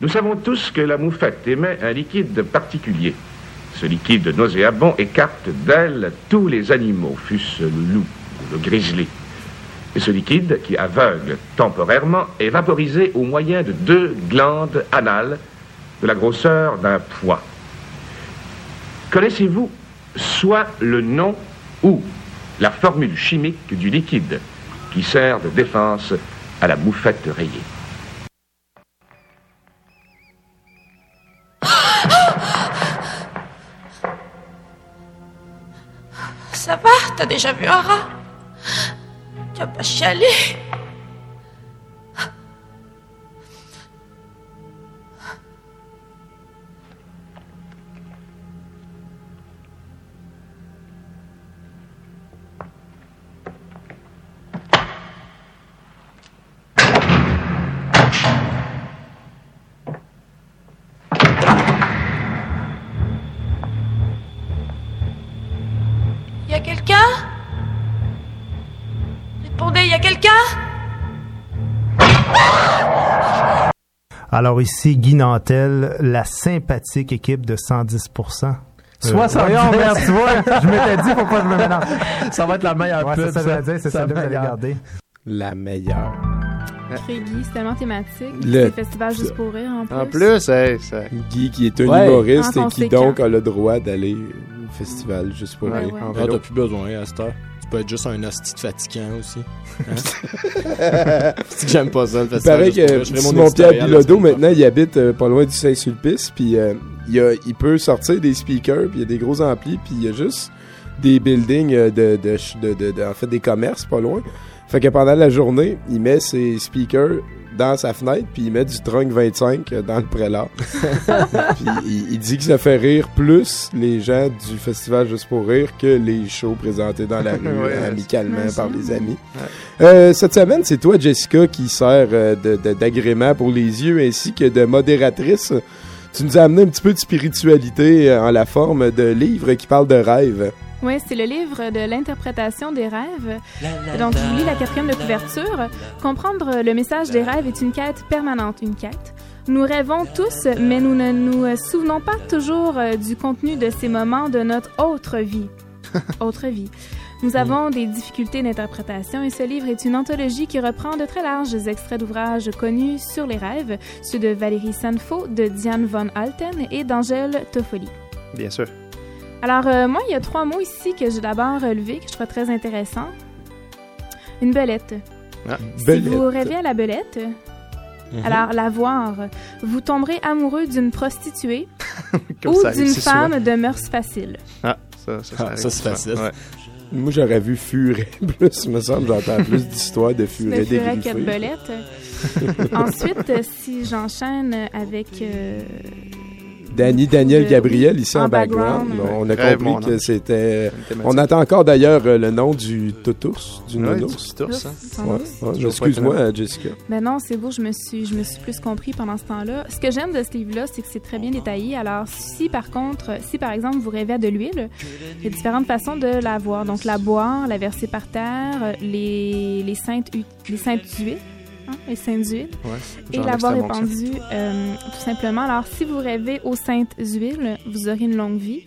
Nous savons tous que la moufette émet un liquide particulier. Ce liquide nauséabond écarte d'elle tous les animaux, fût-ce le loup ou le grizzly. Et ce liquide, qui aveugle temporairement, est vaporisé au moyen de 2 glandes anales de la grosseur d'un pois. Connaissez-vous soit le nom ou la formule chimique du liquide qui sert de défense à la moufette rayée? Ça va? T'as déjà vu un rat? Tu vas pas chialer? Y a quelqu'un? Répondez, y a quelqu'un? Alors ici, Guy Nantel, la sympathique équipe de 110%. 60, merde, tu vois, je m'étais dit, faut pas que je me mélange. Ça va être la meilleure pub. Ça veut dire, c'est ça que vous allez garder. La meilleure. Guy, c'est tellement thématique. Le- C'est le festival juste pour rire, en plus. En plus, hey, ça... Guy qui est un Ouais. humoriste et qui Inconséquent. donc a le droit d'aller au festival juste pour Ouais, rire. ouais. En Ah, vélo. t'as plus besoin à cette heure. Tu peux être juste un hostie de fatigant aussi. Hein? C'est que j'aime pas ça, le Il festival. paraît juste pour rire. que Je ferais mon Simon-Pierre éditorial la Bilodeau, semaine maintenant, il habite pas loin du Saint-Sulpice, puis il peut sortir des speakers, puis il y a des gros amplis, puis il y a juste des buildings en fait, des commerces pas loin. Fait que pendant la journée, il met ses speakers dans sa fenêtre, puis il met du Trunk 25 dans le prélat. Puis il dit que ça fait rire plus les gens du festival Juste pour rire que les shows présentés dans la rue Ouais, amicalement j'imagine. par les amis. Cette semaine, c'est toi, Jessica, qui sert d'agrément pour les yeux ainsi que de modératrice. Tu nous as amené un petit peu de spiritualité en la forme de livres qui parlent de rêves. Oui, c'est le livre de l'interprétation des rêves. Donc, je vous lis la 4e de couverture. Comprendre le message des rêves est une quête permanente, une quête. Nous rêvons tous, mais nous ne nous souvenons pas toujours du contenu de ces moments de notre autre vie. Autre vie. Nous avons des difficultés d'interprétation et ce livre est une anthologie qui reprend de très larges extraits d'ouvrages connus sur les rêves, ceux de Valérie Sanfo, de Diane von Alten et d'Angèle Toffoli. Bien sûr. Alors, moi, il y a 3 mots ici que j'ai d'abord relevés, que je trouve très intéressants. Une belette. Ah, Si vous rêvez à la belette, alors la voir, vous tomberez amoureux d'une prostituée Comme ou ça arrive d'une si femme souvent. de mœurs faciles. Ah, ça arrive c'est souvent. facile. Ouais. Moi, j'aurais vu Furet plus, me semble. J'entends plus d'histoires de Furet Le furet que de dégriffé. belette. Ensuite, si j'enchaîne avec... Daniel Gabriel ici en en background. background. On a Rêve, compris mon que âme. c'était... Une thématique. On attend encore d'ailleurs le nom du Totus, du Ouais, Nonos. du petit ours, hein. Son Ouais, ours. ouais, Je excuse-moi, Jessica. Ben non, c'est beau, je me suis plus compris pendant ce temps-là. Ce que j'aime de ce livre-là, c'est que c'est très bien détaillé. Alors, si par exemple, vous rêvez à de l'huile, il y a différentes façons de la voir. Donc, la boire, la verser par terre, les saintes huiles, hein, les saintes huiles, et genre l'avoir l'extrême onction. répandue tout simplement. Alors, si vous rêvez aux saintes huiles, vous aurez une longue vie.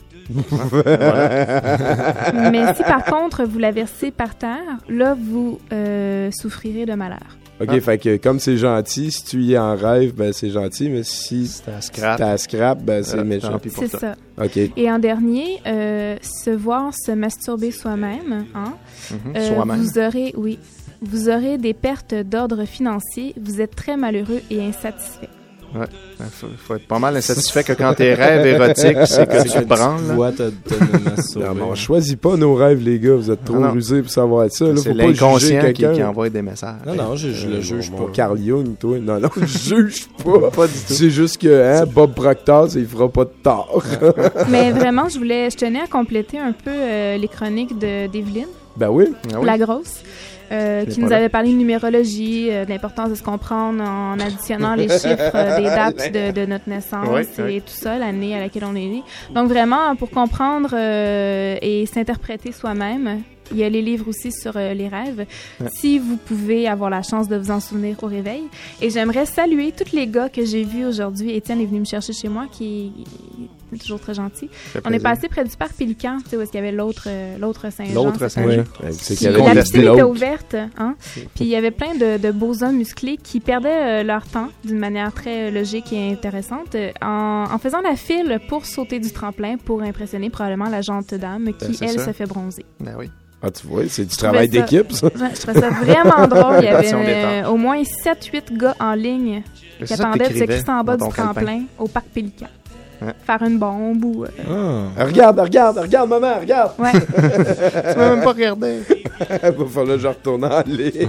Mais si par contre, vous la versez par terre, là, vous souffrirez de malheur. OK, fait que comme c'est gentil, si tu y es en rêve, ben c'est gentil, mais si t'as à scrap, ben c'est méchant. tant pis pour C'est toi. ça. OK. Et en dernier, se voir se masturber soi-même. Hein? Soi-même. Vous aurez des pertes d'ordre financier. Vous êtes très malheureux et insatisfait. Ouais. Faut être pas mal insatisfait que quand tes rêves érotiques, c'est que tu te branles. là. vois te masturber. Non, mais on choisit pas nos rêves, les gars. Vous êtes trop Non, non. rusés pour savoir ça. Là, C'est faut pas juger l'inconscient quelqu'un. qui envoie des messages. Non, je le juge Mon pas. Carl Jung, toi. Non, je juge pas. Pas du tout. C'est juste que Bob Proctor, il fera pas de tort. Mais vraiment, je tenais à compléter un peu les chroniques d'Evelyne, Ben oui. Ah oui. la grosse. Qui nous avait parlé de numérologie, de l'importance de se comprendre en additionnant les chiffres des dates de notre naissance et tout ça, l'année à laquelle on est né. Donc vraiment, pour comprendre et s'interpréter soi-même Il y a les livres aussi sur les rêves, si vous pouvez avoir la chance de vous en souvenir au réveil. Et j'aimerais saluer tous les gars que j'ai vus aujourd'hui. Étienne est venu me chercher chez moi, qui est toujours très gentil. On est passé près du parc Pélican, tu sais, où est-ce qu'il y avait l'autre Saint-Jean. L'autre Saint-Jean. C'est qu'il y avait la piscine était ouverte, hein? Puis il y avait plein de beaux hommes musclés qui perdaient leur temps d'une manière très logique et intéressante en faisant la file pour sauter du tremplin pour impressionner probablement la gente dame qui, elle, se fait bronzer. Ben oui. Ah, tu vois, c'est du travail d'équipe, ça. Je trouvais ça vraiment drôle. Il y avait au moins 7-8 gars en ligne qui attendaient de se crisser en bas du tremplin au parc Pélican. Faire une bombe ou... Regarde, maman, regarde! Ouais. Tu m'as même pas regardé. Il va falloir que je retourne en ligne.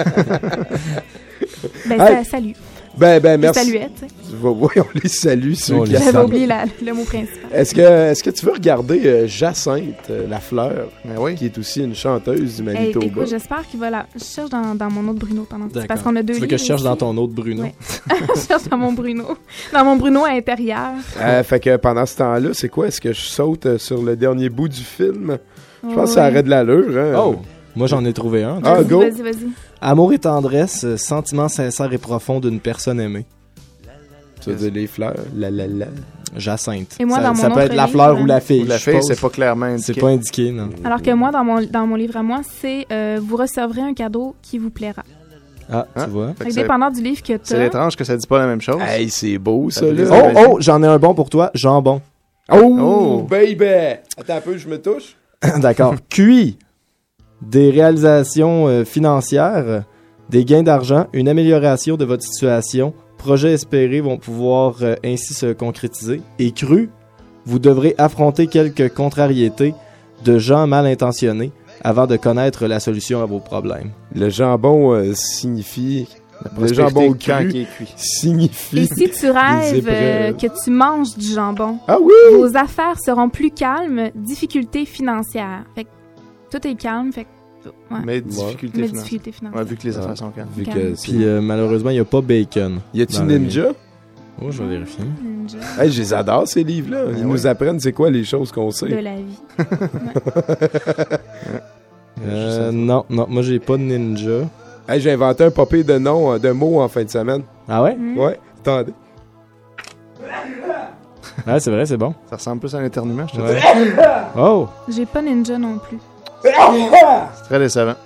Salut. Merci. Saluette, tu sais. Oui, on les salue, ceux qui J'avais oublié le mot principal. Est-ce que tu veux regarder Jacinthe Lafleur, qui est aussi une chanteuse du Manitoba? Écoute, j'espère qu'il va là. Je cherche dans mon autre Bruno pendant que parce qu'on a 2 livres. Tu veux que je cherche aussi. dans ton autre Bruno? Ouais. Je cherche dans mon Bruno. Dans mon Bruno à l'intérieur. Fait que pendant ce temps-là, c'est quoi? Est-ce que je saute sur le dernier bout du film? Je pense que ça arrête de l'allure. Hein? Oh! Moi, j'en ai trouvé un. Go! Vas-y. Amour et tendresse, sentiment sincère et profond d'une personne aimée. Tu veux dire les fleurs? La. Jacinthe. Et moi, dans mon ça peut autre être la livre, fleur ou la fille. Ou la fille, c'est pas clairement indiqué. C'est pas indiqué, non. Alors que moi, dans mon livre à moi, c'est vous recevrez un cadeau qui vous plaira. Ah, tu vois. Fait que dépendant du livre que tu as. C'est étrange que ça dit pas la même chose. Hey, c'est beau, ça, là. Oh, j'en ai un bon pour toi. Jambon. Oh, baby! Attends un peu, je me touche. D'accord. QI. Des réalisations financières, des gains d'argent, une amélioration de votre situation, projets espérés vont pouvoir ainsi se concrétiser. Et cru, vous devrez affronter quelques contrariétés de gens mal intentionnés avant de connaître la solution à vos problèmes. Le jambon signifie... Le jambon cru qui est cuit signifie... Et si tu rêves que tu manges du jambon, vos affaires seront plus calmes, difficultés financières. Fait que tout est calme, fait que... Ouais. Mais difficultés financières. Ouais, vu que les affaires sont calmes. Puis malheureusement, il n'y a pas bacon. Y a-tu Ninja? Oh, je vais vérifier. Hey, je les adore, ces livres-là. Ils nous apprennent c'est quoi les choses qu'on sait. De la vie. Non, moi, j'ai pas de ninja. Hey, j'ai inventé un popé de noms, de mots en fin de semaine. Ah ouais? Ouais, attendez. Ouais, c'est vrai, c'est bon. Ça ressemble plus à un éternuement, je te dis. Oh! J'ai pas ninja non plus. C'est très décevant.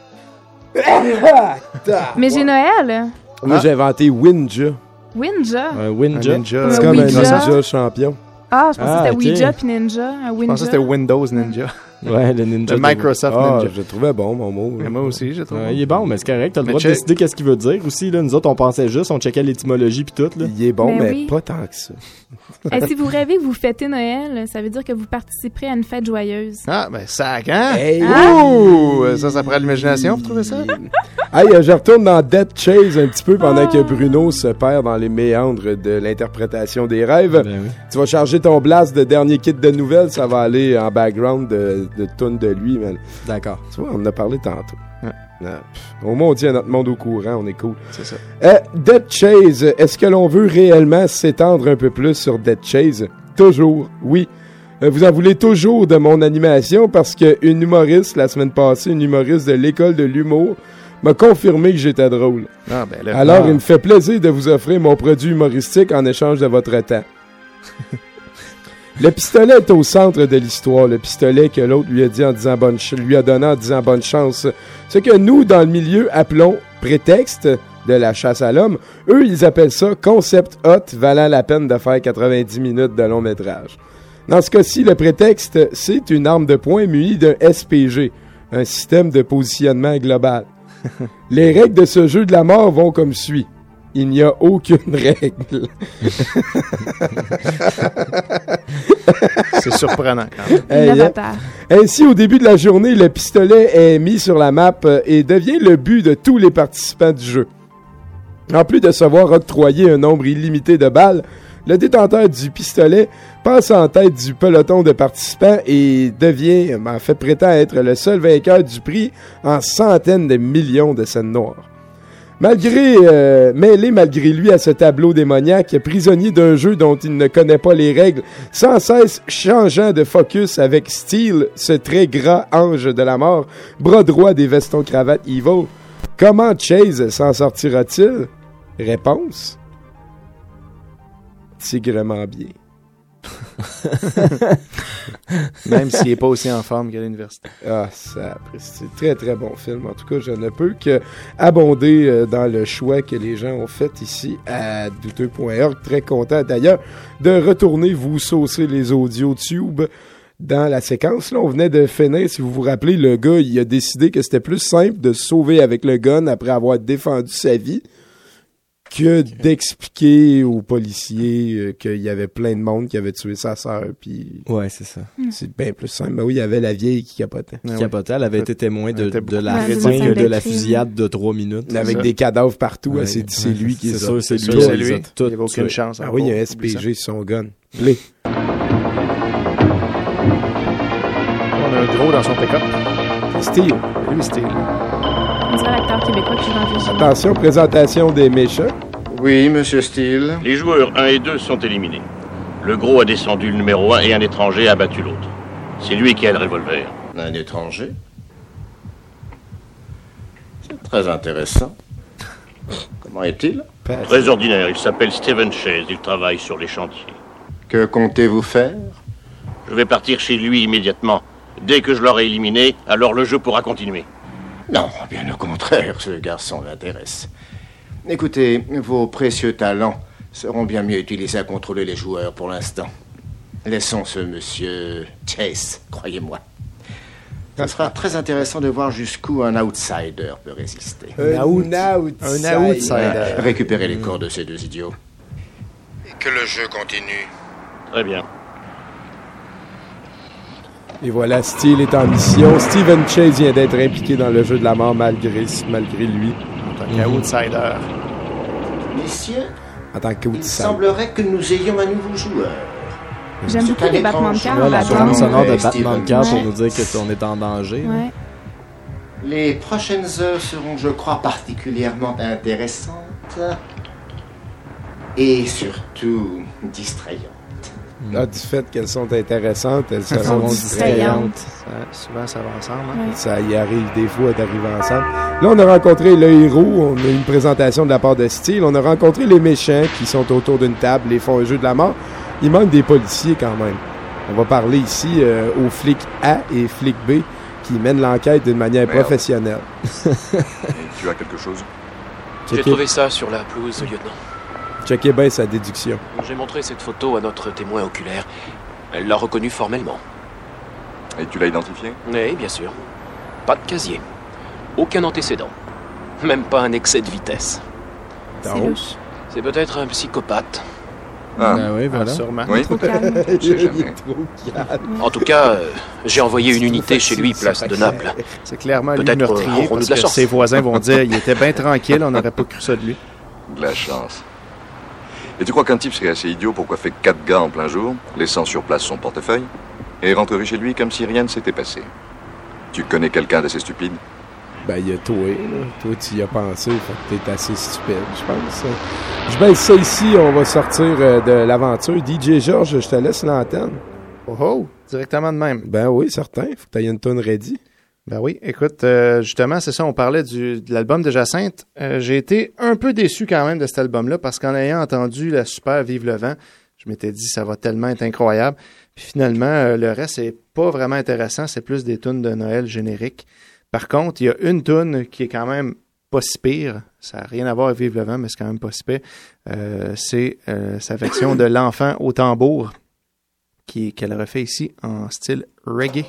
Mais j'ai Noël. Moi, j'ai inventé Winja. Winja? Winja. C'est comme un ninja champion. Ah, je pensais que c'était Ouija puis Ninja. Je pensais que c'était Windows Ninja. Ouais, le Ninja. Le Microsoft Ninja. Je le trouvais bon, mon mot. Mais moi aussi, je trouve. Il est bon, mais c'est correct. T'as le droit de décider qu'est-ce qu'il veut dire aussi. Là. Nous autres, on pensait juste, on checkait l'étymologie puis tout. Là. Il est bon, mais pas tant que ça. Si vous rêvez que vous fêtez Noël, ça veut dire que vous participerez à une fête joyeuse. Ah, ben sac, hein? Hey, ouh! Ça prend l'imagination pour trouver ça? Hey, je retourne dans Death Chase un petit peu pendant que Bruno se perd dans les méandres de l'interprétation des rêves. Ben oui. Tu vas charger ton blast de dernier kit de nouvelles, ça va aller en background de tune de lui. Man. D'accord. Tu vois, on en a parlé tantôt. Au moins, on dit à notre monde au courant, on est cool. C'est ça. Death Chase, est-ce que l'on veut réellement s'étendre un peu plus sur Death Chase? Toujours, oui. Vous en voulez toujours de mon animation parce qu'une humoriste, la semaine passée, une humoriste de l'école de l'humour, m'a confirmé que j'étais drôle. Ah, ben là, alors, il me fait plaisir de vous offrir mon produit humoristique en échange de votre temps. Le pistolet est au centre de l'histoire. Le pistolet que l'autre lui a donné en disant bonne chance. Ce que nous, dans le milieu, appelons prétexte de la chasse à l'homme. Eux, ils appellent ça concept hot valant la peine de faire 90 minutes de long métrage. Dans ce cas-ci, le prétexte, c'est une arme de poing munie d'un SPG, un système de positionnement global. Les règles de ce jeu de la mort vont comme suit. Il n'y a aucune règle. C'est surprenant quand même. Ainsi, au début de la journée, le pistolet est mis sur la map et devient le but de tous les participants du jeu. En plus de savoir octroyer un nombre illimité de balles, le détenteur du pistolet passe en tête du peloton de participants et prétend être le seul vainqueur du prix en centaines de millions de scènes noires. Mêlé malgré lui à ce tableau démoniaque, prisonnier d'un jeu dont il ne connaît pas les règles, sans cesse changeant de focus avec style, ce très gras ange de la mort, bras droit des vestons cravates evil. Comment Chase s'en sortira-t-il? Réponse: tigrement bien. Même s'il n'est pas aussi en forme qu'à l'université. Ah, ça, c'est un très très bon film. En tout cas, je ne peux que abonder dans le choix que les gens ont fait ici à douteux.org. Très content d'ailleurs de retourner vous saucer les audios tube dans la séquence. Là, on venait de finir, si vous vous rappelez, le gars, il a décidé que c'était plus simple de se sauver avec le gun après avoir défendu sa vie que d'expliquer aux policiers qu'il y avait plein de monde qui avait tué sa sœur. Puis ouais, c'est ça. C'est bien plus simple. Mais oui, il y avait la vieille qui capotait. Elle avait été témoin de la fin de la fusillade de 3 minutes. Avec des cadavres partout. Elle s'est dit, c'est lui qui c'est sûr, c'est lui. Il n'y avait aucune chance. Ah oui, il y a un SPG sur son gun. Play. On a un gros dans son pick-up. Steve. Lui, Steve. On dirait l'acteur québécois qui joue dans Virginie. Attention, présentation des méchants. Oui, Monsieur Steele. Les joueurs 1 et 2 sont éliminés. Le gros a descendu le numéro 1 et un étranger a battu l'autre. C'est lui qui a le revolver. Un étranger? C'est très intéressant. Comment est-il? Très ordinaire. Il s'appelle Stephen Chase. Il travaille sur les chantiers. Que comptez-vous faire? Je vais partir chez lui immédiatement. Dès que je l'aurai éliminé, alors le jeu pourra continuer. Non, bien au contraire, ce garçon m'intéresse. Écoutez, vos précieux talents seront bien mieux utilisés à contrôler les joueurs pour l'instant. Laissons ce monsieur Chase, croyez-moi. Ce sera très intéressant de voir jusqu'où un outsider peut résister. Un outsider. Récupérez les corps de ces deux idiots. Et que le jeu continue. Très bien. Et voilà, Steele est en mission. Stephen Chase vient d'être impliqué dans le jeu de la mort malgré lui. En tant qu'outsider. Messieurs, en tant qu'outsider. Il semblerait que nous ayons un nouveau joueur. J'aime beaucoup les battements de cœur. La bande sonore de battement de cœur pour nous dire qu'on est en danger. Ouais. Les prochaines heures seront, je crois, particulièrement intéressantes. Et surtout distrayantes. Ah, du fait qu'elles sont intéressantes, elles seront distrayantes. Souvent, ça va ensemble. Hein? Ouais. Ça y arrive des fois d'arriver ensemble. Là, on a rencontré le héros. On a une présentation de la part de Steele. On a rencontré les méchants qui sont autour d'une table et font un jeu de la mort. Il manque des policiers quand même. On va parler ici aux flics A et flic B qui mènent l'enquête d'une manière professionnelle. Tu as quelque chose? J'ai trouvé ça sur la pelouse, lieutenant. Checkez bien sa déduction. J'ai montré cette photo à notre témoin oculaire. Elle l'a reconnu formellement. Et tu l'as identifié? Oui, bien sûr. Pas de casier. Aucun antécédent. Même pas un excès de vitesse. C'est louche. C'est peut-être un psychopathe. Ah, ben oui, voilà. Sûrement. Oui. Trop calme. Il est trop calme. En tout cas, j'ai envoyé une unité chez lui, place de Naples. C'est clairement lui Peut-être meurtrier aurons-nous parce de la que chance. ses voisins vont dire il était bien tranquille, on n'aurait pas cru ça de lui. De la chance. Et tu crois qu'un type serait assez idiot pour coiffer 4 gars en plein jour, laissant sur place son portefeuille, et rentrer chez lui comme si rien ne s'était passé? Tu connais quelqu'un d'assez stupide? Ben, il y a toi, là. Toi, tu y as pensé, fait que t'es assez stupide, je pense. Je baisse ça ici, on va sortir de l'aventure. DJ Georges, je te laisse l'antenne. Oh, directement de même. Ben oui, certain. Faut que t'aies une tonne ready. Ben oui, écoute, justement, c'est ça, on parlait de l'album de Jacinthe. J'ai été un peu déçu quand même de cet album-là parce qu'en ayant entendu la super Vive le vent, je m'étais dit ça va tellement être incroyable. Puis finalement, le reste, c'est pas vraiment intéressant, c'est plus des tunes de Noël génériques. Par contre, il y a une tune qui est quand même pas si pire. Ça n'a rien à voir avec Vive le vent, mais c'est quand même pas si pire. C'est sa version de L'Enfant au tambour qu'elle refait ici en style reggae.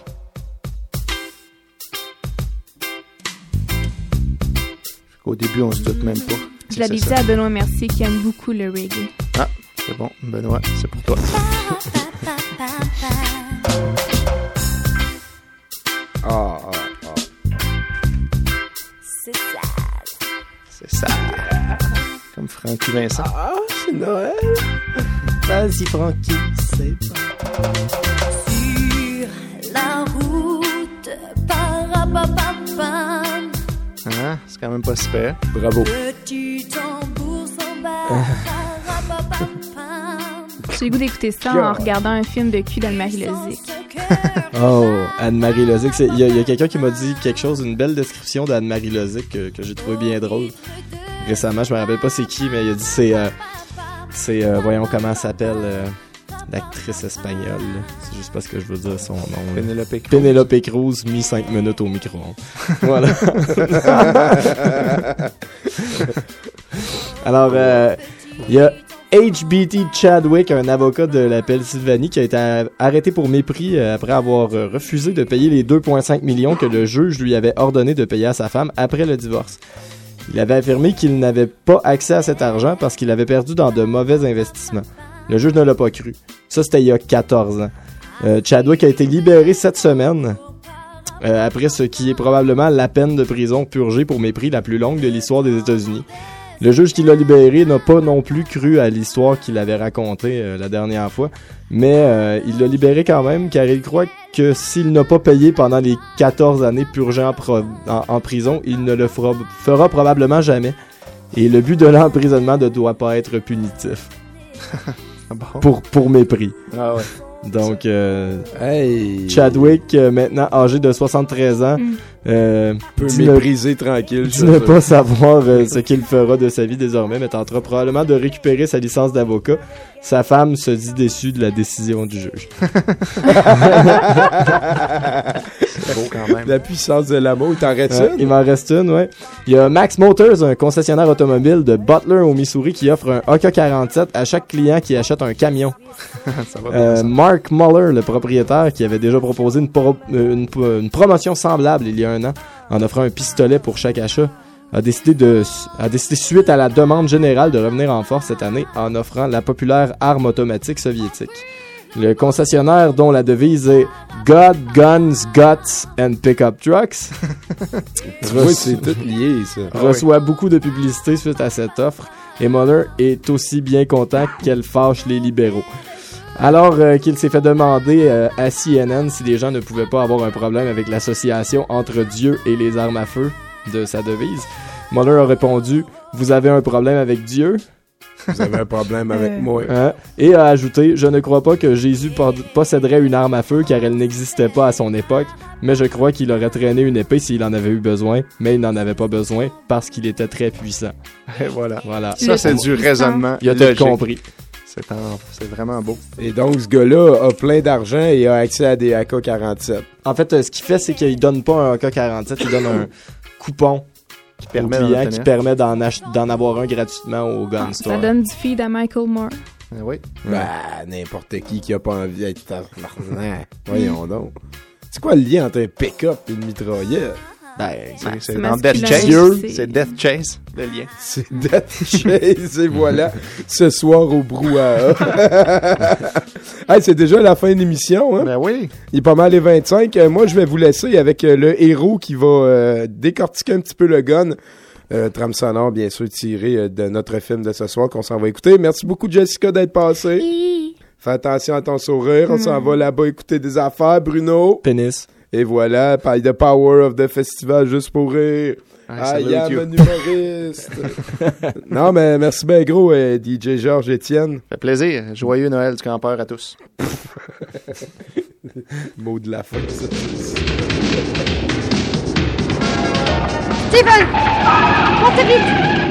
Au début, on se doute même pas. Je l'avais dit à Benoît Mercier qui aime beaucoup le reggae. Ah, c'est bon. Benoît, c'est pour toi. C'est ça. C'est ça. Comme Francky Vincent. Ah, c'est Noël. Vas-y, Francky, c'est pas. Sur la route, parapapapam. Hein? C'est C'est quand même pas super. Bravo. Petit tambour s'en bat. J'ai le goût d'écouter ça en regardant un film de cul d'Anne-Marie Lozic. Oh, Anne-Marie Lozic. Il y a quelqu'un qui m'a dit quelque chose, une belle description d'Anne-Marie Lozic que j'ai trouvé bien drôle. Récemment, je me rappelle pas c'est qui, mais il a dit voyons comment elle s'appelle, l'actrice espagnole. Là. C'est juste parce que je veux dire son nom. Penélope Cruz, mis 5 minutes au micro-ondes. Voilà. Alors, il y a HBT Chadwick, un avocat de la Pennsylvanie, qui a été arrêté pour mépris après avoir refusé de payer les 2,5 millions que le juge lui avait ordonné de payer à sa femme après le divorce. Il avait affirmé qu'il n'avait pas accès à cet argent parce qu'il avait perdu dans de mauvais investissements. Le juge ne l'a pas cru. Ça, c'était il y a 14 ans. Chadwick a été libéré cette semaine, après ce qui est probablement la peine de prison purgée pour mépris la plus longue de l'histoire des États-Unis. Le juge qui l'a libéré n'a pas non plus cru à l'histoire qu'il avait racontée la dernière fois, mais il l'a libéré quand même car il croit que s'il n'a pas payé pendant les 14 années purgées en prison, il ne le fera probablement jamais. Et le but de l'emprisonnement ne doit pas être punitif. Bon. Pour mépris. Ah ouais. Donc, Chadwick, maintenant âgé de 73 ans, peut mépriser tranquille. Dit ne pas savoir ce qu'il fera de sa vie désormais, mais tentera probablement de récupérer sa licence d'avocat. Sa femme se dit déçue de la décision du juge. C'est beau quand même. La puissance de l'amour. Il t'en reste une? Il m'en reste une, ouais. Il y a Max Motors, un concessionnaire automobile de Butler au Missouri, qui offre un AK-47 à chaque client qui achète un camion. Ça va bien, ça. Mark Muller, le propriétaire, qui avait déjà proposé une promotion semblable il y a un an, en offrant un pistolet pour chaque achat, a décidé suite à la demande générale de revenir en force cette année en offrant la populaire arme automatique soviétique. Le concessionnaire, dont la devise est God, Guns, Guts and Pickup Trucks, c'est tout lié, ça. Reçoit beaucoup de publicité suite à cette offre, et Muller est aussi bien content qu'elle fâche les libéraux. Alors qu'il s'est fait demander à CNN si les gens ne pouvaient pas avoir un problème avec l'association entre Dieu et les armes à feu de sa devise, Muller a répondu « Vous avez un problème avec Dieu ?» Vous avez un problème avec moi. Et a ajouté « Je ne crois pas que Jésus posséderait une arme à feu car elle n'existait pas à son époque, mais je crois qu'il aurait traîné une épée s'il en avait eu besoin, mais il n'en avait pas besoin parce qu'il était très puissant. » Et voilà. Ça, c'est du raisonnement. Il a tout compris. C'est vraiment beau. Et donc, ce gars-là a plein d'argent et a accès à des AK-47. En fait, ce qu'il fait, c'est qu'il donne pas un AK-47, il donne un coupon qui permet d'en avoir un gratuitement au gun store. Ça donne du feed à Michael Moore. Oui. N'importe qui a pas envie d'être voyons donc. C'est quoi le lien entre un pick-up et une mitraillette? C'est dans Death Chase. C'est Death Chase, le lien. C'est Death Chase, et voilà, ce soir au brouhaha. C'est déjà la fin de l'émission, hein? Ben oui. Il est pas mal les 25. Moi, je vais vous laisser avec le héros qui va décortiquer un petit peu le gun. Trame sonore, bien sûr, tiré de notre film de ce soir qu'on s'en va écouter. Merci beaucoup, Jessica, d'être passée. Fais attention à ton sourire. On s'en va là-bas écouter des affaires, Bruno. Pénis. Et voilà, The Power of the Festival, juste pour rire. I am un humoriste. Non, mais merci bien gros, DJ Georges Étienne. Fait plaisir. Joyeux Noël du campeur à tous. Mot de la fin, ça. Steven! Montez vite!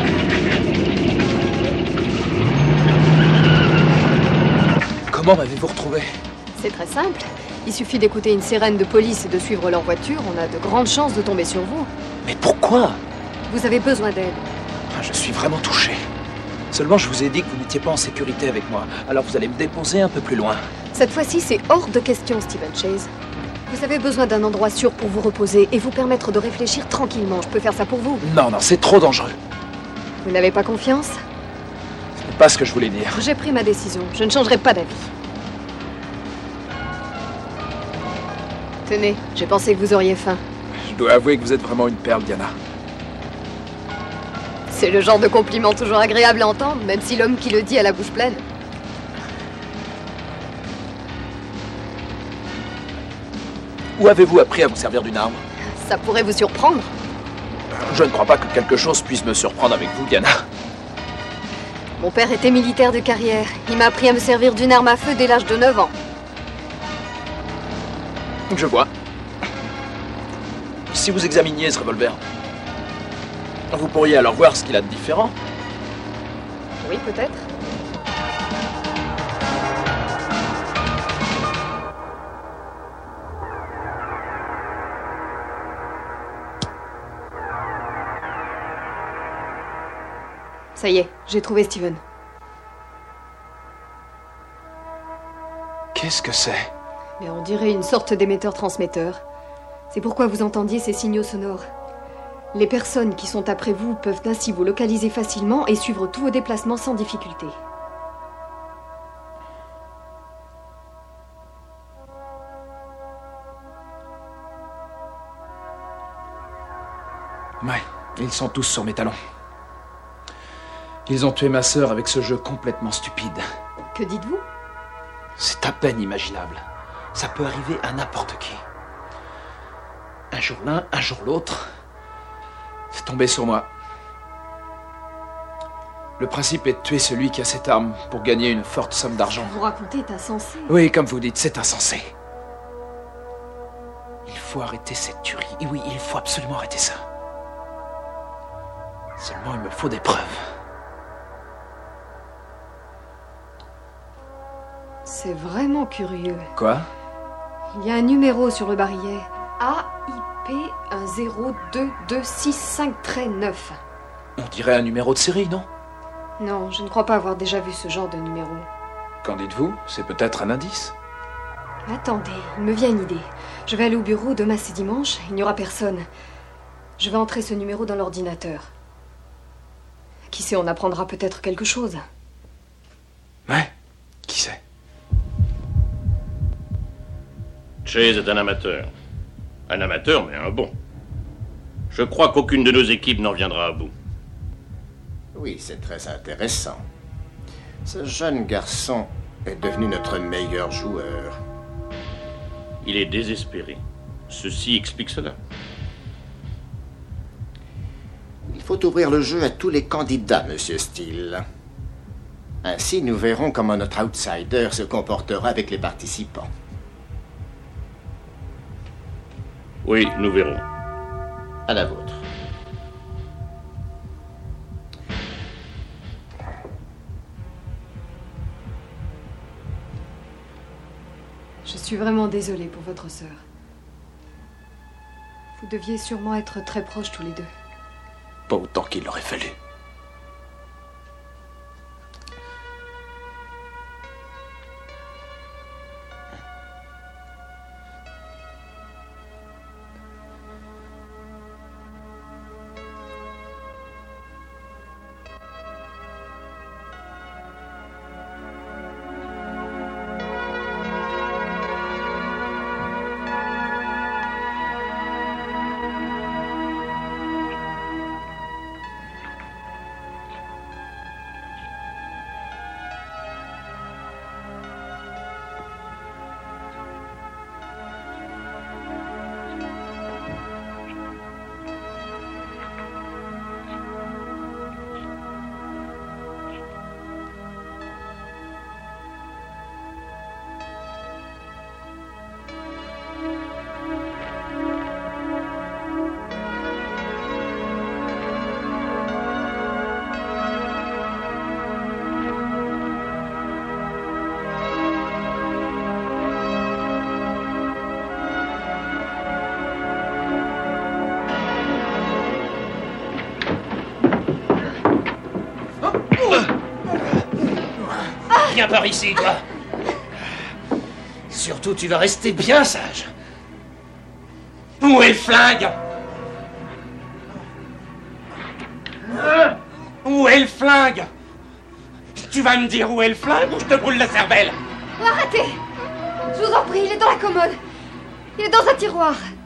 Comment m'avez-vous retrouvé? C'est très simple. Il suffit d'écouter une sirène de police et de suivre leur voiture. On a de grandes chances de tomber sur vous. Mais pourquoi? Vous avez besoin d'aide. Je suis vraiment touché. Seulement, je vous ai dit que vous n'étiez pas en sécurité avec moi. Alors vous allez me déposer un peu plus loin. Cette fois-ci, c'est hors de question, Stephen Chase. Vous avez besoin d'un endroit sûr pour vous reposer et vous permettre de réfléchir tranquillement. Je peux faire ça pour vous. Non, c'est trop dangereux. Vous n'avez pas confiance? Ce n'est pas ce que je voulais dire. J'ai pris ma décision. Je ne changerai pas d'avis. Tenez, j'ai pensé que vous auriez faim. Je dois avouer que vous êtes vraiment une perle, Diana. C'est le genre de compliment toujours agréable à entendre, même si l'homme qui le dit a la bouche pleine. Où avez-vous appris à vous servir d'une arme? Ça pourrait vous surprendre. Je ne crois pas que quelque chose puisse me surprendre avec vous, Diana. Mon père était militaire de carrière. Il m'a appris à me servir d'une arme à feu dès l'âge de 9 ans. Je vois. Si vous examiniez ce revolver, vous pourriez alors voir ce qu'il a de différent. Oui, peut-être. Ça y est, j'ai trouvé Steven. Qu'est-ce que c'est? Mais on dirait une sorte d'émetteur-transmetteur. C'est pourquoi vous entendiez ces signaux sonores. Les personnes qui sont après vous peuvent ainsi vous localiser facilement et suivre tous vos déplacements sans difficulté. Ouais, ils sont tous sur mes talons. Ils ont tué ma sœur avec ce jeu complètement stupide. Que dites-vous? C'est à peine imaginable. Ça peut arriver à n'importe qui. Un jour l'un, un jour l'autre, c'est tombé sur moi. Le principe est de tuer celui qui a cette arme pour gagner une forte somme d'argent. Vous racontez est insensé. Oui, comme vous dites, c'est insensé. Il faut arrêter cette tuerie. Et oui, il faut absolument arrêter ça. Seulement, il me faut des preuves. C'est vraiment curieux. Quoi? Il y a un numéro sur le barillet. AIP 1022653-9. On dirait un numéro de série, non? Non, je ne crois pas avoir déjà vu ce genre de numéro. Qu'en dites-vous? C'est peut-être un indice? Attendez, il me vient une idée. Je vais aller au bureau, demain c'est dimanche, il n'y aura personne. Je vais entrer ce numéro dans l'ordinateur. Qui sait, on apprendra peut-être quelque chose. Ouais, qui sait? Chase est un amateur. Un amateur, mais un bon. Je crois qu'aucune de nos équipes n'en viendra à bout. Oui, c'est très intéressant. Ce jeune garçon est devenu notre meilleur joueur. Il est désespéré. Ceci explique cela. Il faut ouvrir le jeu à tous les candidats, Monsieur Steele. Ainsi, nous verrons comment notre outsider se comportera avec les participants. Oui, nous verrons. À la vôtre. Je suis vraiment désolée pour votre sœur. Vous deviez sûrement être très proches tous les deux. Pas autant qu'il aurait fallu. Viens par ici, toi. Surtout, tu vas rester bien sage. Où est le flingue? Où est le flingue? Tu vas me dire où est le flingue ou je te brûle la cervelle? Arrêtez! Je vous en prie, il est dans la commode. Il est dans un tiroir.